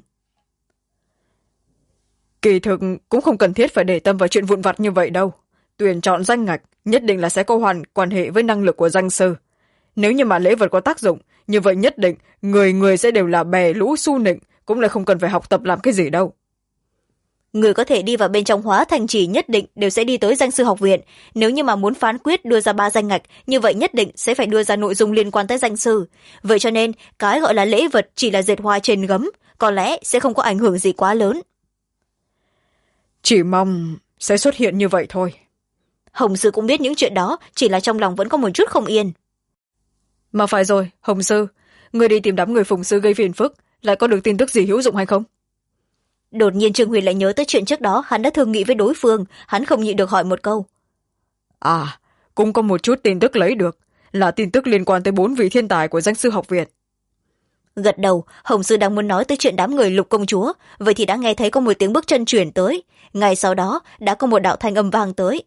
Speaker 2: Kỳ thực cũng không cần thiết phải để tâm vào chuyện vụn vặt như vậy đâu. Tuyển chọn danh ngạch nhất định là sẽ có quan hệ với năng lực của danh sư. Nếu như mà lễ vật có tác dụng, như vậy nhất định người sẽ đều là bè lũ su nịnh, cũng là không cần phải học tập làm cái gì đâu.
Speaker 1: Người có thể đi vào bên trong hóa thành trì nhất định đều sẽ đi tới danh sư học viện. Nếu như mà muốn phán quyết đưa ra 3 danh ngạch, như vậy nhất định sẽ phải đưa ra nội dung liên quan tới danh sư. Vậy cho nên, cái gọi là lễ vật chỉ là dệt hoa trên gấm, có lẽ sẽ không có ảnh hưởng gì quá lớn.
Speaker 2: Chỉ mong sẽ xuất hiện như vậy thôi.
Speaker 1: Hồng Sư cũng biết những chuyện đó, chỉ là trong lòng vẫn có một chút không yên.
Speaker 2: Mà phải rồi, Hồng Sư, người đi tìm đám người Phùng Sư gây phiền phức, lại có được tin tức gì hữu dụng hay không?
Speaker 1: Đột nhiên Trương Huyền lại nhớ tới chuyện trước đó hắn đã thương nghị với đối phương, hắn không nhịn được hỏi một câu.
Speaker 2: À, cũng có một chút tin tức lấy được, là tin tức liên quan tới 4 vị thiên tài của danh sư học viện.
Speaker 1: Gật đầu, Hồng Sư đang muốn nói tới chuyện đám người Lục công chúa, vậy thì đã nghe thấy có một tiếng bước chân chuyển tới. Ngay sau đó, đã có một đạo thanh âm vang tới.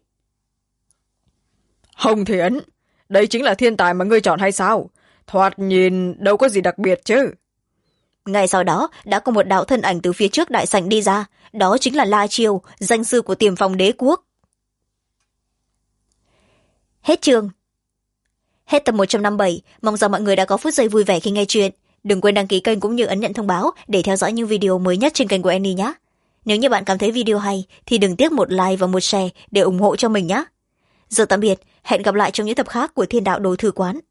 Speaker 2: Hồng Thiến, đây chính là thiên tài mà ngươi chọn hay sao? Thoạt nhìn đâu có gì đặc biệt chứ.
Speaker 1: Ngay sau đó, đã có một đạo thân ảnh từ phía trước đại sảnh đi ra, đó chính là La Chiêu, danh sư của Tiềm Phong Đế quốc. Hết chương. Hết tập 157, mong rằng mọi người đã có phút giây vui vẻ khi nghe chuyện. Đừng quên đăng ký kênh cũng như ấn nhận thông báo để theo dõi những video mới nhất trên kênh của Annie nhé. Nếu như bạn cảm thấy video hay thì đừng tiếc một like và một share để ủng hộ cho mình nhé. Giờ tạm biệt, hẹn gặp lại trong những tập khác của Thiên Đạo Đồ Thư Quán.